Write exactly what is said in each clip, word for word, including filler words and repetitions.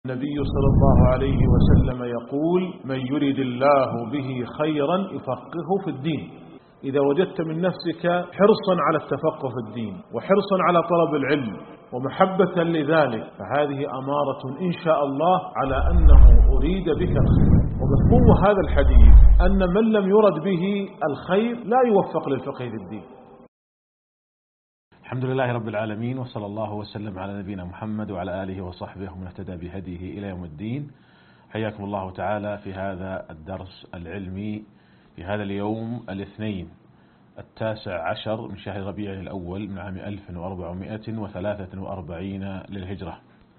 النبي صلى الله عليه وسلم يقول: من يريد الله به خيرا يفقهه في الدين. إذا وجدت من نفسك حرصا على التفقه في الدين وحرصا على طلب العلم ومحبة لذلك، فهذه أمارة إن شاء الله على أنه أريد بك الخير. ومفهوم هذا الحديث أن من لم يرد به الخير لا يوفق للفقه في الدين. الحمد لله رب العالمين، وصلى الله وسلم على نبينا محمد وعلى آله وصحبه ومن اهتدى بهديه إلى يوم الدين. حياكم الله تعالى في هذا الدرس العلمي في هذا اليوم الاثنين التاسع عشر من شهر ربيع الأول من عام ألف وأربعمائة وثلاثة وأربعين للهجرة.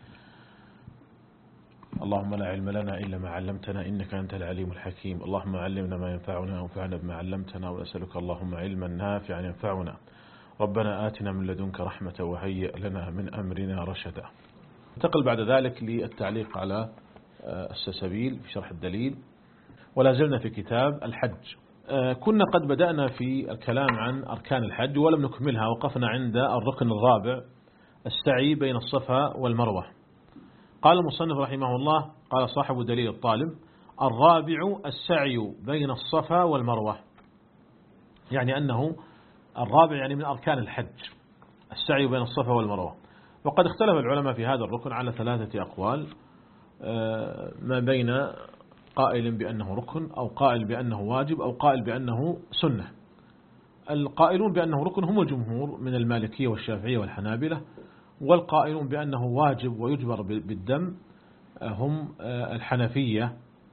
اللهم لا علم لنا إلا ما علمتنا إنك أنت العليم الحكيم. اللهم علمنا ما ينفعنا وانفعنا بما علمتنا، ونسألك اللهم علما نافعا ينفعنا. ربنا آتنا من لدنك رحمة وهيئ لنا من أمرنا رشدا. انتقل بعد ذلك للتعليق على السلسبيل في شرح الدليل، ولا زلنا في كتاب الحج. كنا قد بدأنا في الكلام عن أركان الحج ولم نكملها، وقفنا عند الركن الرابع السعي بين الصفا والمروة. قال المصنف رحمه الله، قال صاحب دليل الطالب: الرابع السعي بين الصفا والمروة، يعني أنه الرابع يعني من أركان الحج السعي بين الصفا والمروة. وقد اختلف العلماء في هذا الركن على ثلاثة أقوال، ما بين قائل بأنه ركن أو قائل بأنه واجب أو قائل بأنه سنة. القائلون بأنه ركن هم الجمهور من المالكية والشافعية والحنابلة، والقائلون بأنه واجب ويجبر بالدم هم الحنفية،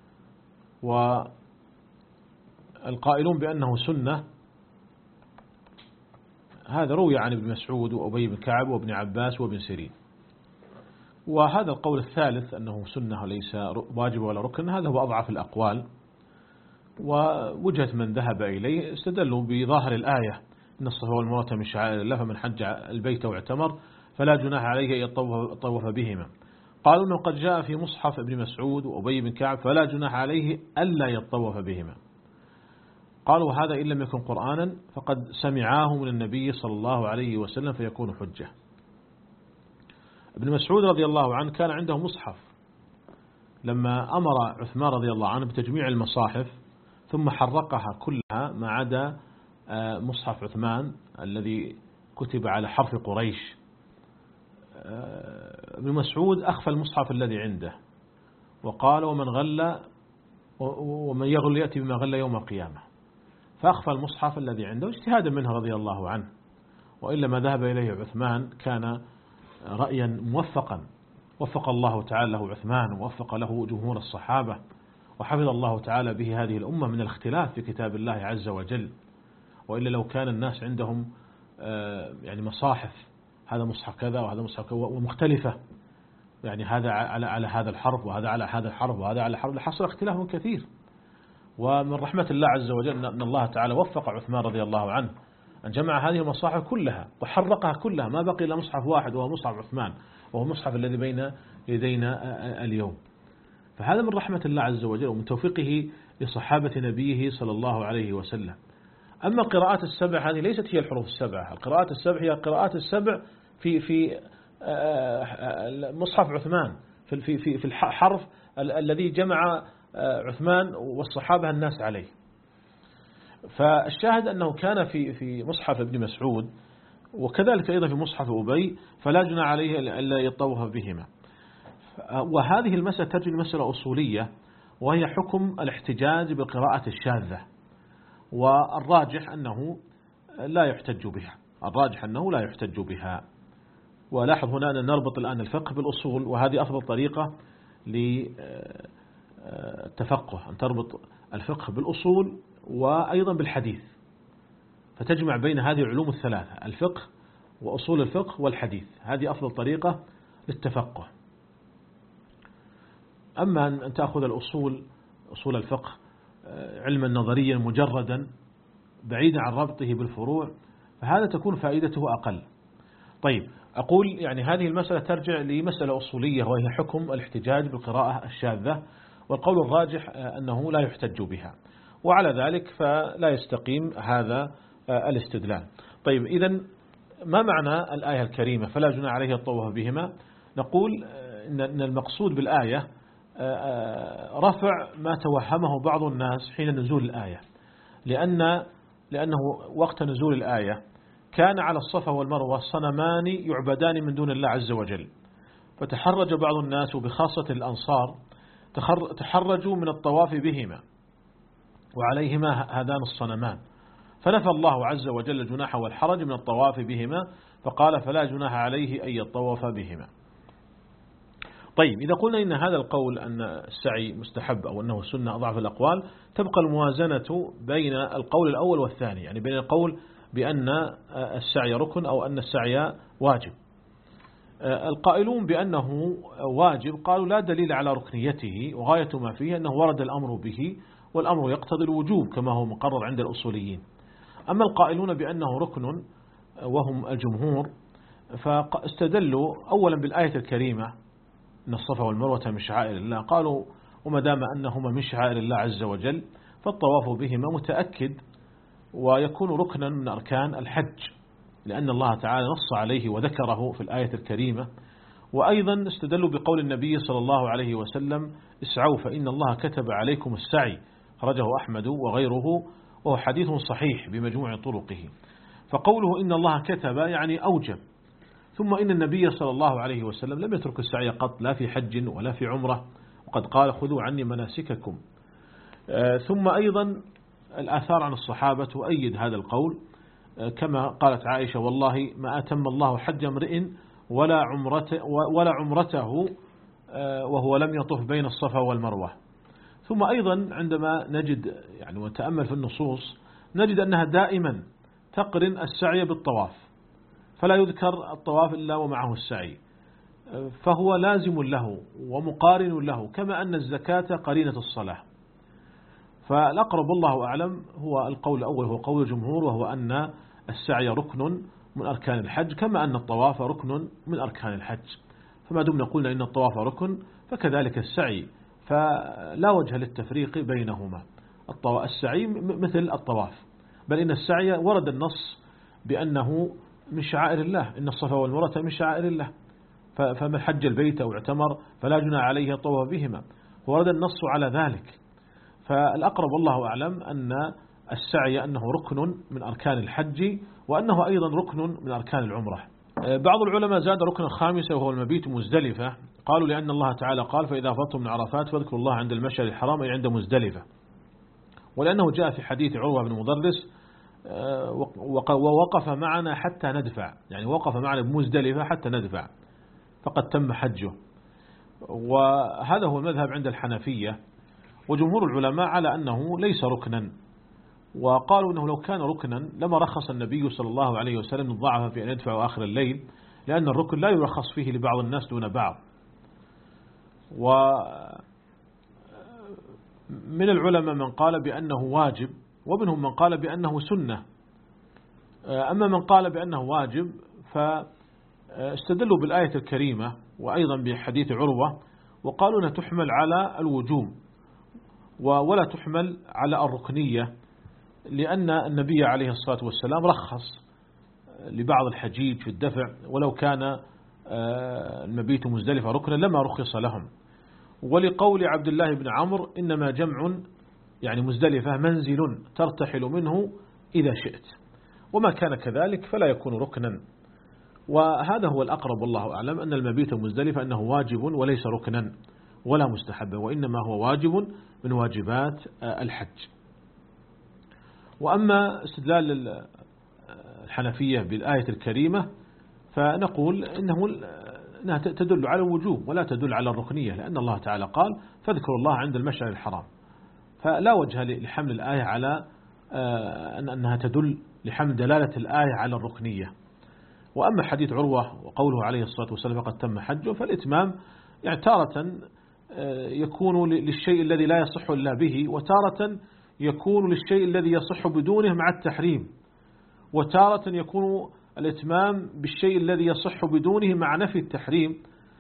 والقائلون بأنه سنة هذا روي عن ابن مسعود وأبي بن كعب وابن عباس وابن سيرين. وهذا القول الثالث أنه سنة وليس واجب ولا ركن، هذا هو أضعف الأقوال. ووجهة من ذهب إليه استدلوا بظاهر الآية: إن الصفا والمروة من شعائر الله فمن حج البيت واعتمر فلا جناح عليه أن يطوف بهما. قالوا أنه قد جاء في مصحف ابن مسعود وأبي بن كعب فلا جناح عليه ألا يطوف بهما. قالوا هذا إن لم يكن قرآنا فقد سمعاه من النبي صلى الله عليه وسلم فيكون حجة. ابن مسعود رضي الله عنه كان عنده مصحف، لما أمر عثمان رضي الله عنه بتجميع المصاحف ثم حرقها كلها ما عدا مصحف عثمان الذي كتب على حرف قريش. ابن مسعود أخفى المصحف الذي عنده وقال: ومن غل ومن يغل يأتي بما غل يوم القيامة. فأخفى المصحف الذي عنده اجتهادا منه رضي الله عنه، وإلا ما ذهب إليه عثمان كان رأيا موفقا، وفق الله تعالى له عثمان ووفق له جمهور الصحابة، وحفظ الله تعالى به هذه الأمة من الاختلاف في كتاب الله عز وجل. وإلا لو كان الناس عندهم يعني مصاحف، هذا مصحف كذا وهذا مصحف كذا ومختلفة، يعني هذا على على هذا الحرف وهذا على هذا الحرف وهذا على حرف، لحصل اختلاف كثير. ومن رحمة الله عز وجل أن الله تعالى وفق عثمان رضي الله عنه أن جمع هذه المصاحف كلها وحرقها كلها، ما بقي إلا مصحف واحد وهو مصحف عثمان، وهو المصحف الذي بين يدينا اليوم. فهذا من رحمة الله عز وجل ومن توفيقه لصحابة نبيه صلى الله عليه وسلم. أما قراءات السبع هذه ليست هي الحروف السبع، القراءات السبع هي قراءات السبع في في مصحف عثمان، في في في في الحرف الذي جمع عثمان والصحابة الناس عليه. فالشاهد أنه كان في في مصحف ابن مسعود، وكذلك أيضا في مصحف أبي فلا جناح عليه إلا يطوف بهما. وهذه المسألة ترجع لمسألة أصولية، وهي حكم الاحتجاج بالقراءة الشاذة، والراجح أنه لا يحتج بها، الراجح أنه لا يحتج بها. ولاحظ هنا أن نربط الآن الفقه بالأصول، وهذه أفضل طريقة للتفقه، أن تربط الفقه بالأصول وأيضا بالحديث، فتجمع بين هذه العلوم الثلاثة: الفقه وأصول الفقه والحديث. هذه أفضل طريقة للتفقه. أما أن تأخذ الأصول أصول الفقه علما نظريا مجردا بعيدا عن ربطه بالفروع، فهذا تكون فائدته أقل. طيب، أقول يعني هذه المسألة ترجع لمسألة أصولية، وهي حكم الاحتجاج بالقراءة الشاذة، والقول الراجح أنه لا يحتج بها، وعلى ذلك فلا يستقيم هذا الاستدلال. طيب، إذن ما معنى الآية الكريمة فلا جناح عليه الطواف بهما؟ نقول إن المقصود بالآية رفع ما توهمه بعض الناس حين نزول الآية، لأن لأنه وقت نزول الآية كان على الصفا والمروة صنمان يعبدان من دون الله عز وجل، فتحرج بعض الناس وبخاصة الأنصار تحرجوا من الطواف بهما وعليهما هذان الصنمان، فنفى الله عز وجل الجناح والحرج من الطواف بهما، فقال فلا جناح عليه أن يطوف بهما. طيب إذا قلنا إن هذا القول أن السعي مستحب أو أنه سنة أضعف الأقوال، تبقى الموازنة بين القول الأول والثاني، يعني بين القول بأن السعي ركن أو أن السعي واجب. القائلون بأنه واجب قالوا لا دليل على ركنيته، وغاية ما فيه أنه ورد الأمر به، والأمر يقتضي الوجوب كما هو مقرر عند الأصوليين. أما القائلون بأنه ركن وهم الجمهور فاستدلوا أولا بالآية الكريمة إن الصفا والمروة من شعائر الله، قالوا وما دام أنهما من شعائر الله عز وجل فالطواف بهما متأكد ويكون ركنا من أركان الحج، لأن الله تعالى نص عليه وذكره في الآية الكريمة. وأيضا استدلوا بقول النبي صلى الله عليه وسلم اسعوا فإن الله كتب عليكم السعي، خرجه أحمد وغيره وهو حديث صحيح بمجموع طرقه. فقوله إن الله كتب يعني أوجب، ثم إن النبي صلى الله عليه وسلم لم يترك السعي قط لا في حج ولا في عمرة، وقد قال خذوا عني مناسككم. ثم أيضا الآثار عن الصحابة تؤيد هذا القول، كما قالت عائشة والله ما أتم الله حج امرئ ولا عمرته, ولا عمرته وهو لم يطف بين الصفا والمروة. ثم أيضا عندما نجد يعني ونتأمل في النصوص نجد أنها دائما تقرن السعي بالطواف، فلا يذكر الطواف إلا ومعه السعي، فهو لازم له ومقارن له، كما أن الزكاة قرينة الصلاة. فالأقرب الله أعلم هو القول الأول هو قول الجمهور، وهو أن السعي ركن من أركان الحج، كما أن الطواف ركن من أركان الحج. فما دمنا قلنا إن الطواف ركن فكذلك السعي، فلا وجه للتفريق بينهما. السعي مثل الطواف، بل إن السعي ورد النص بأنه من شعائر الله، إن الصفا والمروة من شعائر الله، فمن حج البيت أو اعتمر فلا جناح عليه الطواف بهما، ورد النص على ذلك. فالأقرب الله أعلم أن السعي أنه ركن من أركان الحج، وأنه أيضا ركن من أركان العمرة. بعض العلماء زاد ركن الخامس وهو المبيت مزدلفة، قالوا لأن الله تعالى قال فإذا أفضتم من عرفات فاذكروا الله عند المشعر الحرام أي عند مزدلفة، ولأنه جاء في حديث عروة بن مضرس ووقف معنا حتى ندفع، يعني وقف معنا بمزدلفة حتى ندفع فقد تم حجه. وهذا هو المذهب عند الحنفية، وجمهور العلماء على أنه ليس ركنا، وقالوا أنه لو كان ركنا لما رخص النبي صلى الله عليه وسلم الضعف في أن يدفع آخر الليل، لأن الركن لا يرخص فيه لبعض الناس دون بعض. ومن العلماء من قال بأنه واجب، ومنهم من قال بأنه سنة. أما من قال بأنه واجب فاستدلوا بالآية الكريمة وأيضا بحديث عروة، وقالوا أنها تحمل على الوجوب ولا تحمل على الركنية، لأن النبي عليه الصلاة والسلام رخص لبعض الحجيج في الدفع، ولو كان المبيت مزدلفة ركنا لما رخص لهم. ولقول عبد الله بن عمرو إنما جمع يعني مزدلفة منزل ترتحل منه إذا شئت، وما كان كذلك فلا يكون ركنا. وهذا هو الأقرب والله أعلم، أن المبيت مزدلفة أنه واجب وليس ركنا ولا مستحب، وإنما هو واجب من واجبات الحج. وأما استدلال الحنفية بالآية الكريمة فنقول إنه أنها تدل على الوجوب ولا تدل على الركنية، لأن الله تعالى قال فاذكروا الله عند المشعر الحرام، فلا وجه لحمل الآية على أنها تدل لحمل دلالة الآية على الركنية. وأما حديث عروة وقوله عليه الصلاة والسلام فقد تم حجه، فالإتمام يعني تارة يكون للشيء الذي لا يصح إلا به، وتارة يكون للشيء الذي يصح بدونه مع التحريم، وتارة يكون الإتمام بالشيء الذي يصح بدونه مع نفي التحريم،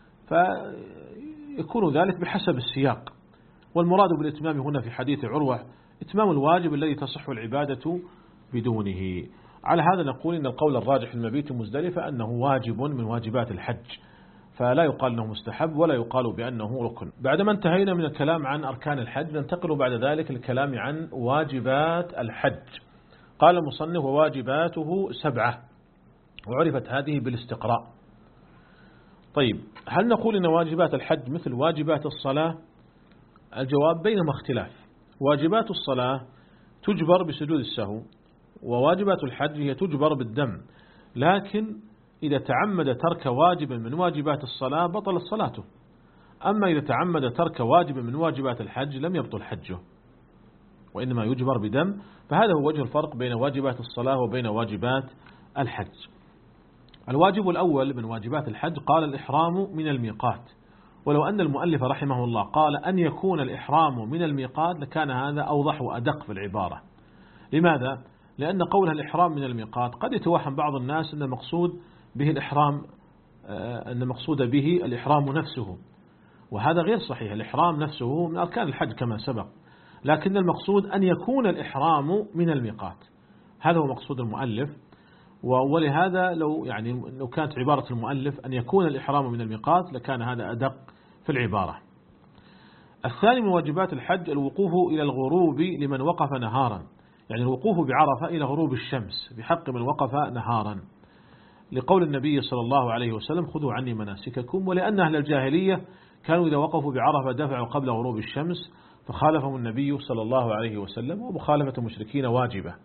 فيكون ذلك بحسب السياق. والمراد بالإتمام هنا في حديث عروة إتمام الواجب الذي تصح العبادة بدونه. على هذا نقول إن القول الراجح في المبيت مزدلفة أنه واجب من واجبات الحج، فلا يقال أنه مستحب ولا يقال بأنه ركن. بعدما انتهينا من الكلام عن أركان الحج ننتقل بعد ذلك للكلام عن واجبات الحج. قال المصنف وواجباته سبعة وعرفت هذه بالاستقراء. طيب هل نقول إن واجبات الحج مثل واجبات الصلاة؟ الجواب بينهما اختلاف. واجبات الصلاة تجبر بسجود السهو، وواجبات الحج هي تجبر بالدم، لكن إذا تعمد ترك واجب من واجبات الصلاة بطلت صلاته، أما إذا تعمد ترك واجب من واجبات الحج لم يبطل حجه وإنما يجبر بدم. فهذا هو وجه الفرق بين واجبات الصلاة وبين واجبات الحج. الواجب الأول من واجبات الحج قال الإحرام من الميقات، ولو أن المؤلف رحمه الله قال أن يكون الإحرام من الميقات لكان هذا أوضح وأدق في العبارة. لماذا؟ لأن قولها الإحرام من الميقات قد يتوهم بعض الناس أن المقصود به الإحرام أن المقصود به الإحرام نفسه، وهذا غير صحيح. الإحرام نفسه من أركان الحج كما سبق، لكن المقصود أن يكون الإحرام من الميقات، هذا هو مقصود المؤلف. ولهذا لو يعني لو كانت عبارة المؤلف أن يكون الإحرام من الميقات لكان هذا أدق في العبارة. الثاني من واجبات الحج الوقوف إلى الغروب لمن وقف نهارا، يعني الوقوف بعرفة إلى غروب الشمس بحق من وقف نهارا، لقول النبي صلى الله عليه وسلم خذوا عني مناسككم، ولأن أهل الجاهلية كانوا إذا وقفوا بعرفة دفعوا قبل غروب الشمس فخالفهم النبي صلى الله عليه وسلم، ومخالفة المشركين واجبة.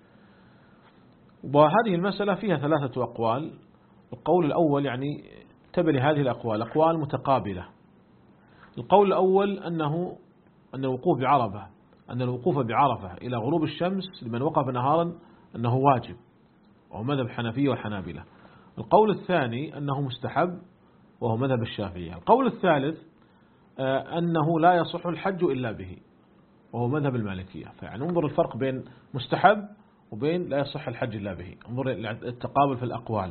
وهذه المسألة فيها ثلاثة أقوال. القول الأول يعني تبني هذه الأقوال أقوال متقابلة. القول الأول أنه أن الوقوف بعرفة أن الوقوف بعرفة إلى غروب الشمس لمن وقف نهارا أنه واجب، وهو مذهب الحنفية والحنابلة. القول الثاني أنه مستحب، وهو مذهب الشافعية. القول الثالث أنه لا يصح الحج إلا به، وهو مذهب المالكية. فيعني انظر الفرق بين مستحب وبين لا يصح الحج إلا به، انظر التقابل في الأقوال.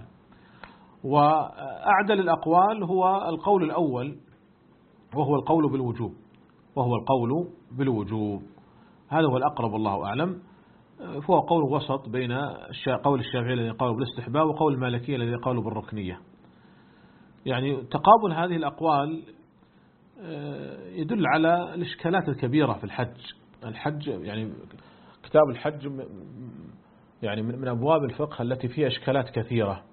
وأعدل الأقوال هو القول الأول وهو القول بالوجوب وهو القول بالوجوب هذا هو الأقرب والله أعلم. فهو قول وسط بين قول الشافعي الذي قالوا بالاستحباب وقول المالكية الذي قالوا بالركنية. يعني تقابل هذه الأقوال يدل على الإشكالات الكبيرة في الحج. الحج يعني كتاب الحج يعني من أبواب الفقه التي فيها إشكالات كثيرة،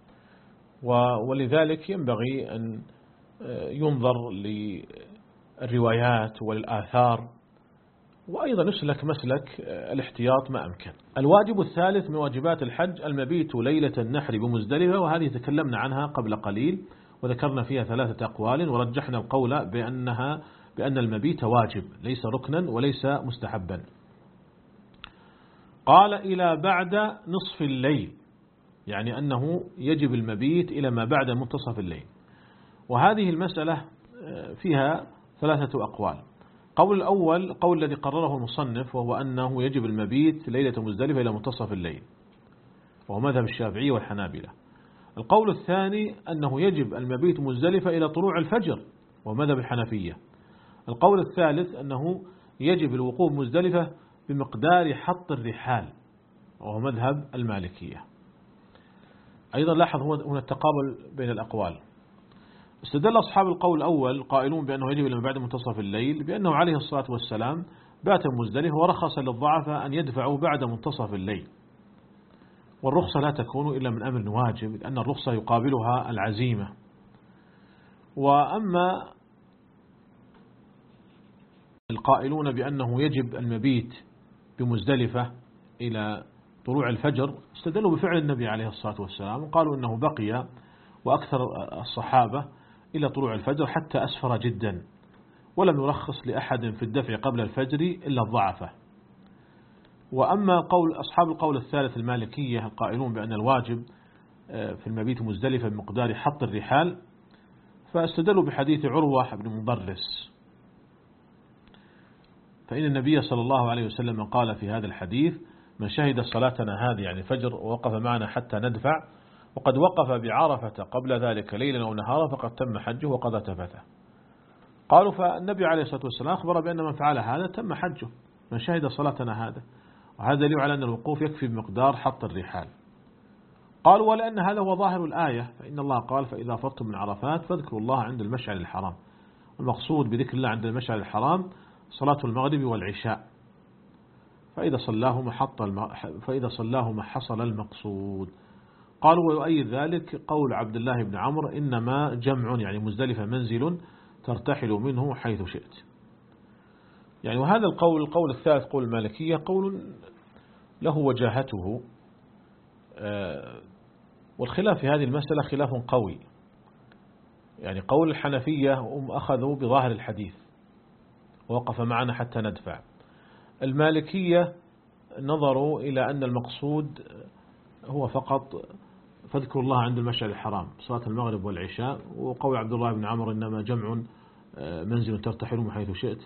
ولذلك ينبغي أن ينظر للروايات والآثار، وأيضا يسلك مسلك الاحتياط ما أمكن. الواجب الثالث من واجبات الحج المبيت ليلة النحر بمزدلفة، وهذه تكلمنا عنها قبل قليل وذكرنا فيها ثلاثة أقوال، ورجحنا القول بأنها بأن المبيت واجب ليس ركنا وليس مستحبا. قال إلى بعد نصف الليل، يعني أنه يجب المبيت إلى ما بعد منتصف الليل. وهذه المسألة فيها ثلاثة أقوال. قول الأول قول الذي قرره المصنف، وهو أنه يجب المبيت ليلة مزدلفة إلى منتصف الليل، وهو مذهب الشافعي والحنابلة. القول الثاني أنه يجب المبيت مزدلفة إلى طلوع الفجر، وهو مذهب الحنفية. القول الثالث أنه يجب الوقوف مزدلفة بمقدار حط الرحال، وهو مذهب المالكية. أيضا لاحظ هنا التقابل بين الأقوال. استدل أصحاب القول الأول قائلون بأنه يجب لما بعد منتصف الليل بأنه عليه الصلاة والسلام بات مزدلفة ورخص للضعفاء أن يدفعوا بعد منتصف الليل، والرخصة لا تكون إلا من أمر واجب، لأن الرخصة يقابلها العزيمة. وأما القائلون بأنه يجب المبيت بمزدلفة إلى طلوع الفجر استدلوا بفعل النبي عليه الصلاة والسلام، وقالوا إنه بقي وأكثر الصحابة إلى طلوع الفجر حتى أسفر جدا، ولم يرخص لأحد في الدفع قبل الفجر إلا الضعفة. وأما قول أصحاب القول الثالث المالكية القائلون بأن الواجب في المبيت مزدلفة بمقدار حط الرحال، فاستدلوا بحديث عروة بن مضرس، فإن النبي صلى الله عليه وسلم قال في هذا الحديث: من شهد صلاتنا هذه يعني الفجر ووقف معنا حتى ندفع وقد وقف بعرفة قبل ذلك ليلا أو نهارا فقد تم حجه وقضى تفته. قالوا فالنبي عليه الصلاة والسلام أخبر بأن من فعل هذا تم حجه، من شهد صلاتنا هذا، وهذا دليل على أن الوقوف يكفي بمقدار حط الرحال. قالوا ولأن هذا هو ظاهر الآية، فإن الله قال فإذا فرتم من عرفات فاذكروا الله عند المشعر الحرام. المقصود بذكر الله عند المشعر الحرام صلاة المغرب والعشاء، فإذا صلاه محط فإذا صلاه ما حصل المقصود. قالوا ويؤيد ذلك قول عبد الله بن عمرو إنما جمع يعني مزدلفة منزل ترتحل منه حيث شئت. يعني وهذا القول القول الثالث قول المالكية قول له وجاهته، والخلاف في هذه المسألة خلاف قوي. يعني قول الحنفية هم أخذوا بظاهر الحديث ووقف معنا حتى ندفع. المالكية نظروا إلى أن المقصود هو فقط فاذكروا الله عند المشعر الحرام صلاة المغرب والعشاء، وقول عبد الله بن عمرو إنما جمع منزل ترتحل من حيث شئت.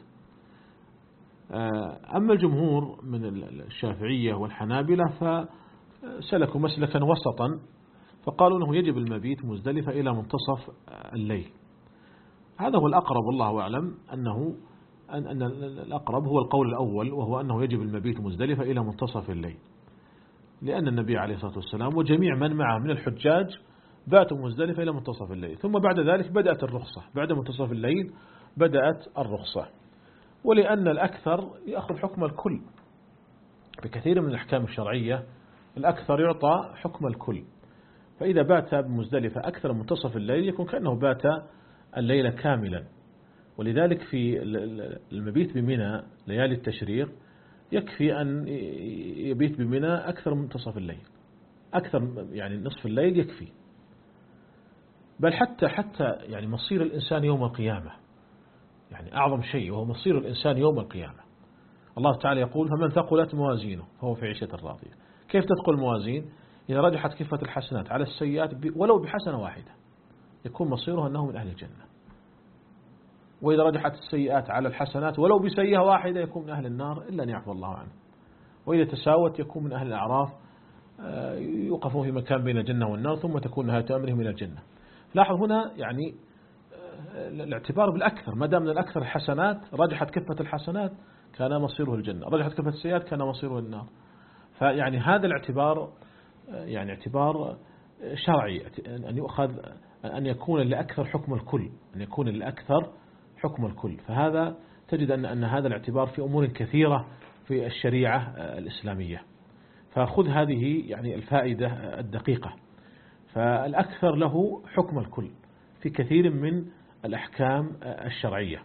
أما الجمهور من الشافعية والحنابلة فسلكوا مسلكا وسطا، فقالوا أنه يجب المبيت مزدلفة إلى منتصف الليل. هذا هو الأقرب والله أعلم، أنه أن الأقرب هو القول الأول، وهو أنه يجب المبيت مزدلفة إلى منتصف الليل، لأن النبي عليه الصلاة والسلام وجميع من معه من الحجاج باتوا مزدلفة إلى منتصف الليل، ثم بعد ذلك بدأت الرخصة، بعد منتصف الليل بدأت الرخصة. ولأن الأكثر يأخذ حكم الكل، بكثير من الأحكام الشرعية الأكثر يعطى حكم الكل، فإذا بات بمزدلفة أكثر من منتصف الليل يكون كأنه بات الليل كاملا. ولذلك في المبيت بمنى ليالي التشريق يكفي أن يبيت بمنى أكثر من منتصف الليل، أكثر يعني نصف الليل يكفي. بل حتى حتى يعني مصير الإنسان يوم القيامة يعني أعظم شيء، وهو مصير الإنسان يوم القيامة. الله تعالى يقول فمن ثقلت موازينه فهو في عيشة راضية. كيف تثقل الموازين؟ إذا رجحت كفة الحسنات على السيئات ولو بحسنة واحدة يكون مصيره أنه من أهل الجنة، وإذا رجحت السيئات على الحسنات ولو بسيئة واحدة يكون من أهل النار إلا أن يعفو الله عنه، وإذا تساوت يكون من أهل الأعراف يوقفون في مكان بين الجنة والنار ثم تكون نهاية أمره من الجنة. لاحظ هنا يعني الاعتبار بالأكثر، ما دام من الأكثر الحسنات رجحت كفة الحسنات كان مصيره الجنة، رجحت كفة السيئات كان مصيره النار. فيعني هذا الاعتبار يعني اعتبار شرعي، أن يؤخذ أن يكون لأكثر حكم الكل، أن يكون لأكثر حكم الكل. فهذا تجد أن أن هذا الاعتبار في أمور كثيرة في الشريعة الإسلامية. فخذ هذه يعني الفائدة الدقيقة، فالأكثر له حكم الكل في كثير من الأحكام الشرعية.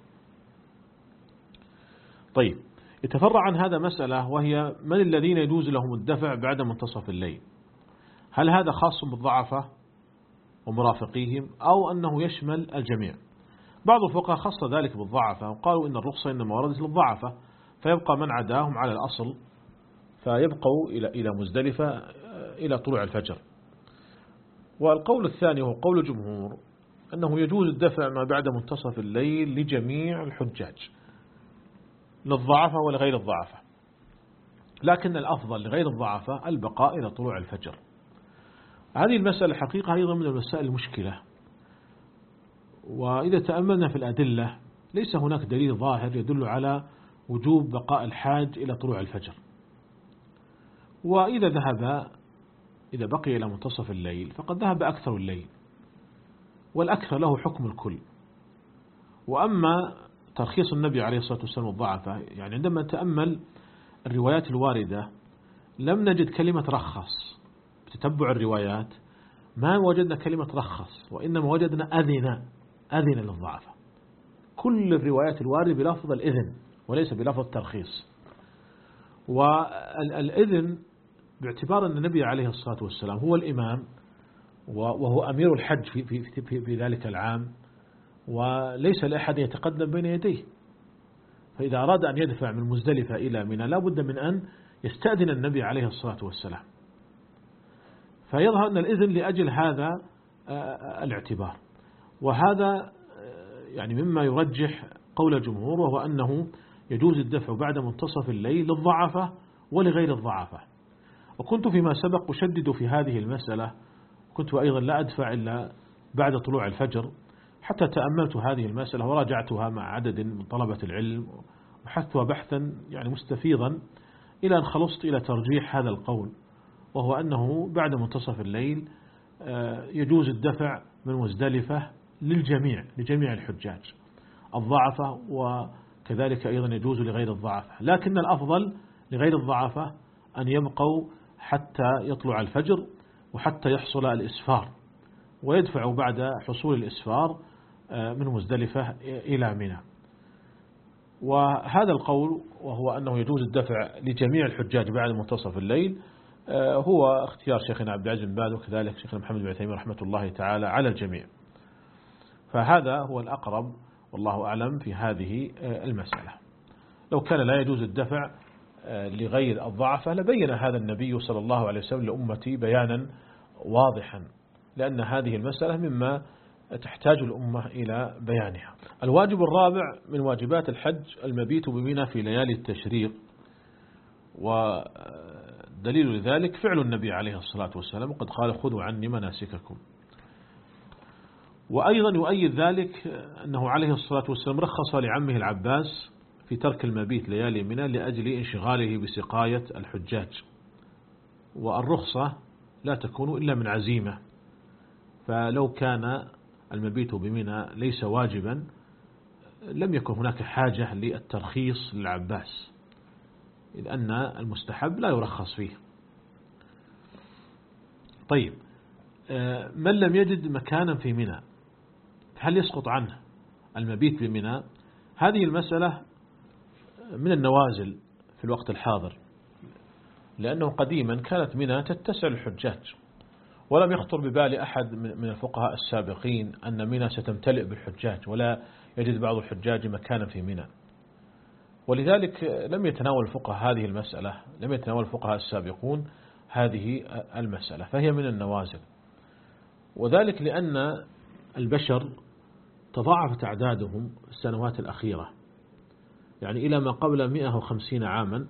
طيب، يتفرع عن هذا مسألة، وهي من الذين يجوز لهم الدفع بعد منتصف الليل؟ هل هذا خاص بالضعفة ومرافقيهم أو أنه يشمل الجميع؟ بعض الفقهاء خص ذلك بالضعفة وقالوا إن الرخصة إنما وردت للضعفة، فيبقى من عداهم على الأصل فيبقوا إلى إلى مزدلفة إلى طلوع الفجر. والقول الثاني هو قول الجمهور أنه يجوز الدفع ما بعد منتصف الليل لجميع الحجاج، للضعفة ولغير الضعفة، لكن الأفضل لغير الضعفة البقاء إلى طلوع الفجر. هذه المسألة الحقيقة أيضا من المسائل المشكلة، وإذا تأملنا في الأدلة ليس هناك دليل ظاهر يدل على وجوب بقاء الحاج إلى طلوع الفجر. وإذا ذهب إذا بقي إلى منتصف الليل فقد ذهب أكثر الليل، والأكثر له حكم الكل. وأما ترخيص النبي عليه الصلاة والسلام الضعفة، يعني عندما نتأمل الروايات الواردة لم نجد كلمة رخص، بتتبع الروايات ما وجدنا كلمة رخص، وإنما وجدنا أذن أذن للضعفة. كل الروايات الواردة بلفظ الإذن وليس بلفظ الترخيص. والإذن باعتبار أن النبي عليه الصلاة والسلام هو الإمام وهو أمير الحج في, في, في, في ذلك العام، وليس لأحد يتقدم بين يديه، فإذا أراد أن يدفع من مزدلفة إلى منى لا بد من أن يستأذن النبي عليه الصلاة والسلام. فيظهر أن الإذن لأجل هذا الاعتبار، وهذا يعني مما يرجح قول الجمهور، وهو أنه يجوز الدفع بعد منتصف الليل للضعفة ولغير الضعفة. وكنت فيما سبق أشدد في هذه المسألة، كنت أيضا لا أدفع إلا بعد طلوع الفجر، حتى تأملت هذه المسألة وراجعتها مع عدد من طلبة العلم وبحثتها بحثا يعني مستفيضا إلى أن خلصت إلى ترجيح هذا القول، وهو أنه بعد منتصف الليل يجوز الدفع من مزدلفة للجميع لجميع الحجاج الضعفة، وكذلك أيضا يجوز لغير الضعفة، لكن الأفضل لغير الضعفة أن يبقوا حتى يطلع الفجر وحتى يحصل الإسفار، ويدفعوا بعد حصول الإسفار من مزدلفة إلى منى. وهذا القول وهو أنه يجوز الدفع لجميع الحجاج بعد منتصف الليل هو اختيار شيخنا عبد العزيز بن باز وكذلك شيخنا محمد بن عثيمين رحمة الله تعالى على الجميع، فهذا هو الأقرب والله أعلم في هذه المسألة. لو كان لا يجوز الدفع لغير الضعفة لبين هذا النبي صلى الله عليه وسلم لأمتي بيانا واضحا، لأن هذه المسألة مما تحتاج الأمة إلى بيانها. الواجب الرابع من واجبات الحج المبيت بمنى في ليالي التشريق، ودليل لذلك فعل النبي عليه الصلاة والسلام قد قال خذوا عني مناسككم. وأيضا يؤيد ذلك أنه عليه الصلاة والسلام رخص لعمه العباس في ترك المبيت ليالي منى لأجل انشغاله بسقاية الحجاج، والرخصة لا تكون إلا من عزيمة، فلو كان المبيت بمنى ليس واجبا لم يكن هناك حاجة للترخيص للعباس، إذ أن المستحب لا يرخص فيه. طيب، من لم يجد مكانا في منى هل يسقط عنه المبيت بمنى؟ هذه المسألة من النوازل في الوقت الحاضر، لأنه قديما كانت منى تتسع الحجاج، ولم يخطر ببال أحد من الفقهاء السابقين أن منى ستمتلئ بالحجاج ولا يجد بعض الحجاج مكانا في منى، ولذلك لم يتناول الفقهاء هذه المسألة، لم يتناول الفقهاء السابقون هذه المسألة، فهي من النوازل. وذلك لأن البشر تضاعفت أعدادهم في السنوات الأخيرة، يعني إلى ما قبل مئة وخمسين عاما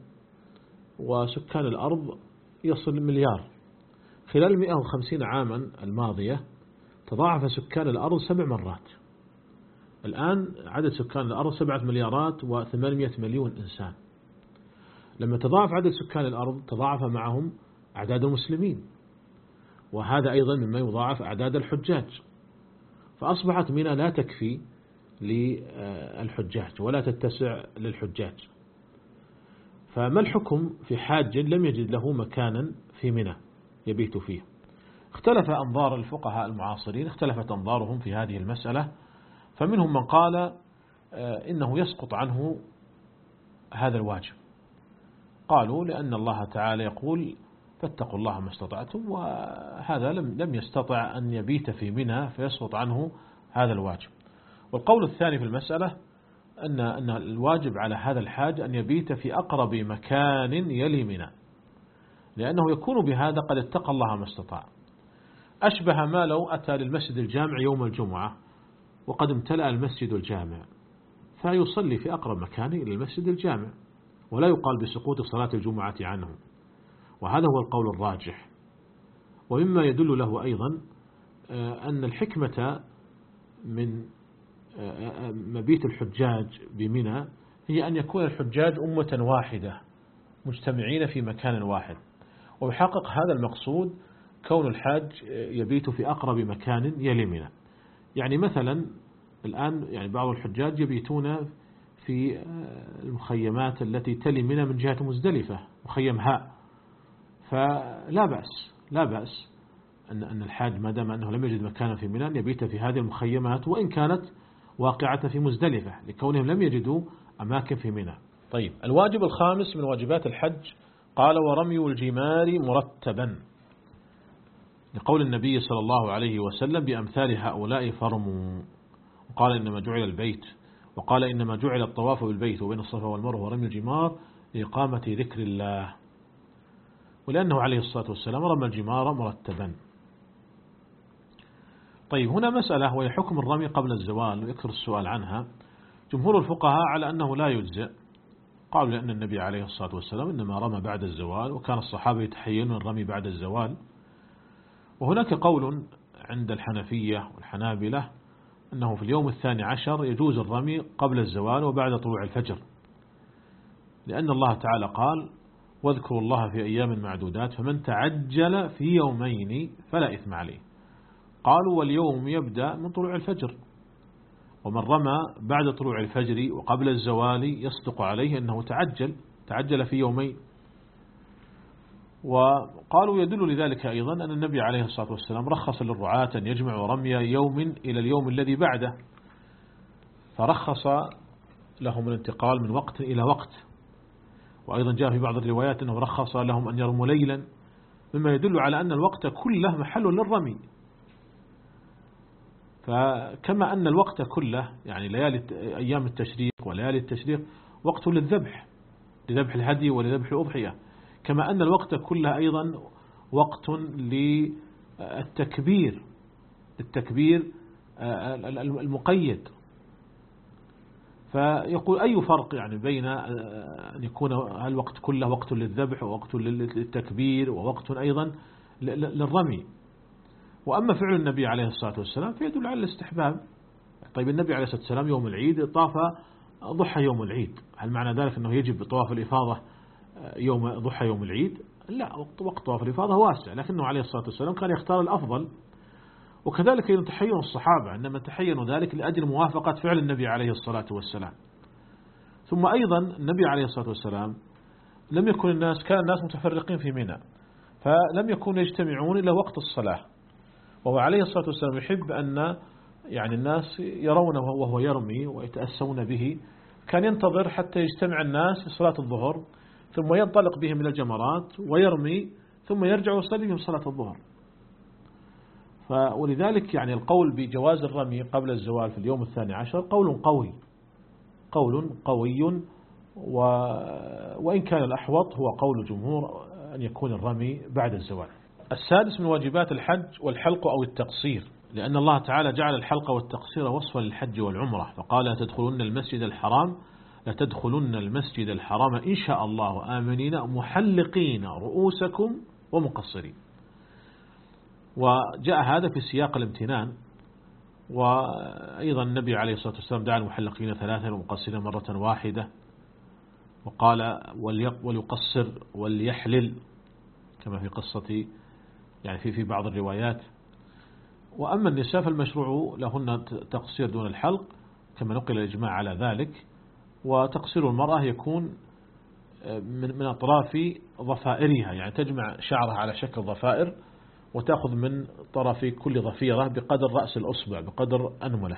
وسكان الأرض يصل مليار. خلال مئة وخمسين عاما الماضية تضاعف سكان الأرض سبع مرات. الآن عدد سكان الأرض سبعة مليارات وثمانمائة مليون إنسان. لما تضاعف عدد سكان الأرض تضاعف معهم أعداد المسلمين، وهذا أيضا مما يضاعف أعداد الحجاج، فأصبحت منى لا تكفي للحجاج ولا تتسع للحجاج. فما الحكم في حاج لم يجد له مكانا في منى يبيت فيه؟ اختلف أنظار الفقهاء المعاصرين، اختلفت أنظارهم في هذه المسألة، فمنهم من قال إنه يسقط عنه هذا الواجب، قالوا لأن الله تعالى يقول فاتقوا الله ما استطعتم، وهذا لم لم يستطع أن يبيت في منى فيسقط عنه هذا الواجب. والقول الثاني في المسألة أن أن الواجب على هذا الحاج أن يبيت في أقرب مكان يلي منى، لأنه يكون بهذا قد اتقى الله ما استطاع. أشبه ما لو أتى للمسجد الجامع يوم الجمعة وقد امتلأ المسجد الجامع، فيصلي في أقرب مكان إلى المسجد الجامع، ولا يقال بسقوط صلاة الجمعة عنه، وهذا هو القول الراجح. ومما يدل له أيضا أن الحكمة من مبيت الحجاج بمنى هي أن يكون الحجاج أمة واحدة مجتمعين في مكان واحد، ويحقق هذا المقصود كون الحاج يبيت في أقرب مكان يلي منى. يعني مثلا الآن يعني بعض الحجاج يبيتون في المخيمات التي تلي منى من جهة مزدلفة، مخيم هاء، فلا بأس لا بأس أن أن الحاج ما دام أنه لم يجد مكانا في منى يبيت في هذه المخيمات، وإن كانت واقعة في مزدلفة لكونهم لم يجدوا أماكن في منى. طيب، الواجب الخامس من واجبات الحج قال ورمي الجمار مرتبا، لقول النبي صلى الله عليه وسلم بأمثال هؤلاء فرموا، وقال إنما جعل البيت، وقال إنما جعل الطواف بالبيت وبين الصفا والمروة ورمي الجمار لإقامة ذكر الله، ولأنه عليه الصلاة والسلام رمى الجمار مرتبا. طيب، هنا مسألة وهي حكم الرمي قبل الزوال، ويكثر السؤال عنها. جمهور الفقهاء على أنه لا يجزئ، قالوا لأن النبي عليه الصلاة والسلام إنما رمى بعد الزوال، وكان الصحابة يتحينون الرمي بعد الزوال. وهناك قول عند الحنفية والحنابلة أنه في اليوم الثاني عشر يجوز الرمي قبل الزوال وبعد طلوع الفجر، لأن الله تعالى قال واذكروا الله في أيام معدودات فمن تعجل في يومين فلا إثم عليه. قالوا واليوم يبدأ من طلوع الفجر، ومن رمى بعد طلوع الفجر وقبل الزوال يصدق عليه أنه تعجل تعجل في يومين. وقالوا يدل لذلك أيضا أن النبي عليه الصلاة والسلام رخص للرعاة أن يجمعوا رمي يوم إلى اليوم الذي بعده، فرخص لهم الانتقال من وقت إلى وقت. وأيضا جاء في بعض الروايات أنه رخص لهم أن يرموا ليلا، مما يدل على أن الوقت كله محل للرمي. فكما أن الوقت كله يعني ليالي أيام التشريق وليالي التشريق وقت للذبح لذبح الهدي ولذبح الأضحية، كما أن الوقت كله أيضا وقت للتكبير التكبير المقيد. فيقول أي فرق يعني بين أن يكون الوقت كله وقت للذبح ووقت للتكبير ووقت أيضا للرمي. وأما فعل النبي عليه الصلاة والسلام فيدل على الاستحباب. طيب النبي عليه الصلاة والسلام يوم العيد طاف ضحى يوم العيد، هل معنى ذلك أنه يجب بطواف الإفاضة يوم ضحى يوم العيد؟ لا، وقت طواف الإفاضة واسع، لكنه عليه الصلاة والسلام كان يختار الأفضل. وكذلك يتحين الصحابة عندما تحينوا ذلك لأجل موافقة فعل النبي عليه الصلاة والسلام. ثم أيضا النبي عليه الصلاة والسلام لم يكن الناس كان الناس متفرقين في منى، فلم يكونوا يجتمعون إلى وقت الصلاة، وهو عليه الصلاة والسلام يحب أن يعني الناس يرونه وهو يرمي ويتأسون به. كان ينتظر حتى يجتمع الناس في صلاة الظهر ثم ينطلق بهم إلى الجمرات ويرمي ثم يرجع ويصلي بهم صلاة الظهر. ولذلك يعني القول بجواز الرمي قبل الزوال في اليوم الثاني عشر قول قوي قول قوي و... وإن كان الأحوط هو قول الجمهور أن يكون الرمي بعد الزوال. السادس من واجبات الحج والحلق أو التقصير، لأن الله تعالى جعل الحلق والتقصير وصفا للحج والعمرة، فقال لتدخلن المسجد الحرام لتدخلن المسجد الحرام إن شاء الله آمنين محلقين رؤوسكم ومقصرين. وجاء هذا في سياق الامتنان. وأيضا النبي عليه الصلاة والسلام دعا المحلقين ثلاثا ومقصرين مرة واحدة، وقال وليقصر وليحلل كما في قصة يعني في في بعض الروايات. وأما النساء فالمشروع لهن تقصير دون الحلق كما نقل الإجماع على ذلك. وتقصير المرأة يكون من من أطراف ضفائرها، يعني تجمع شعرها على شكل ضفائر وتأخذ من طرف كل ضفيرة بقدر رأس الأصبع بقدر أنملة.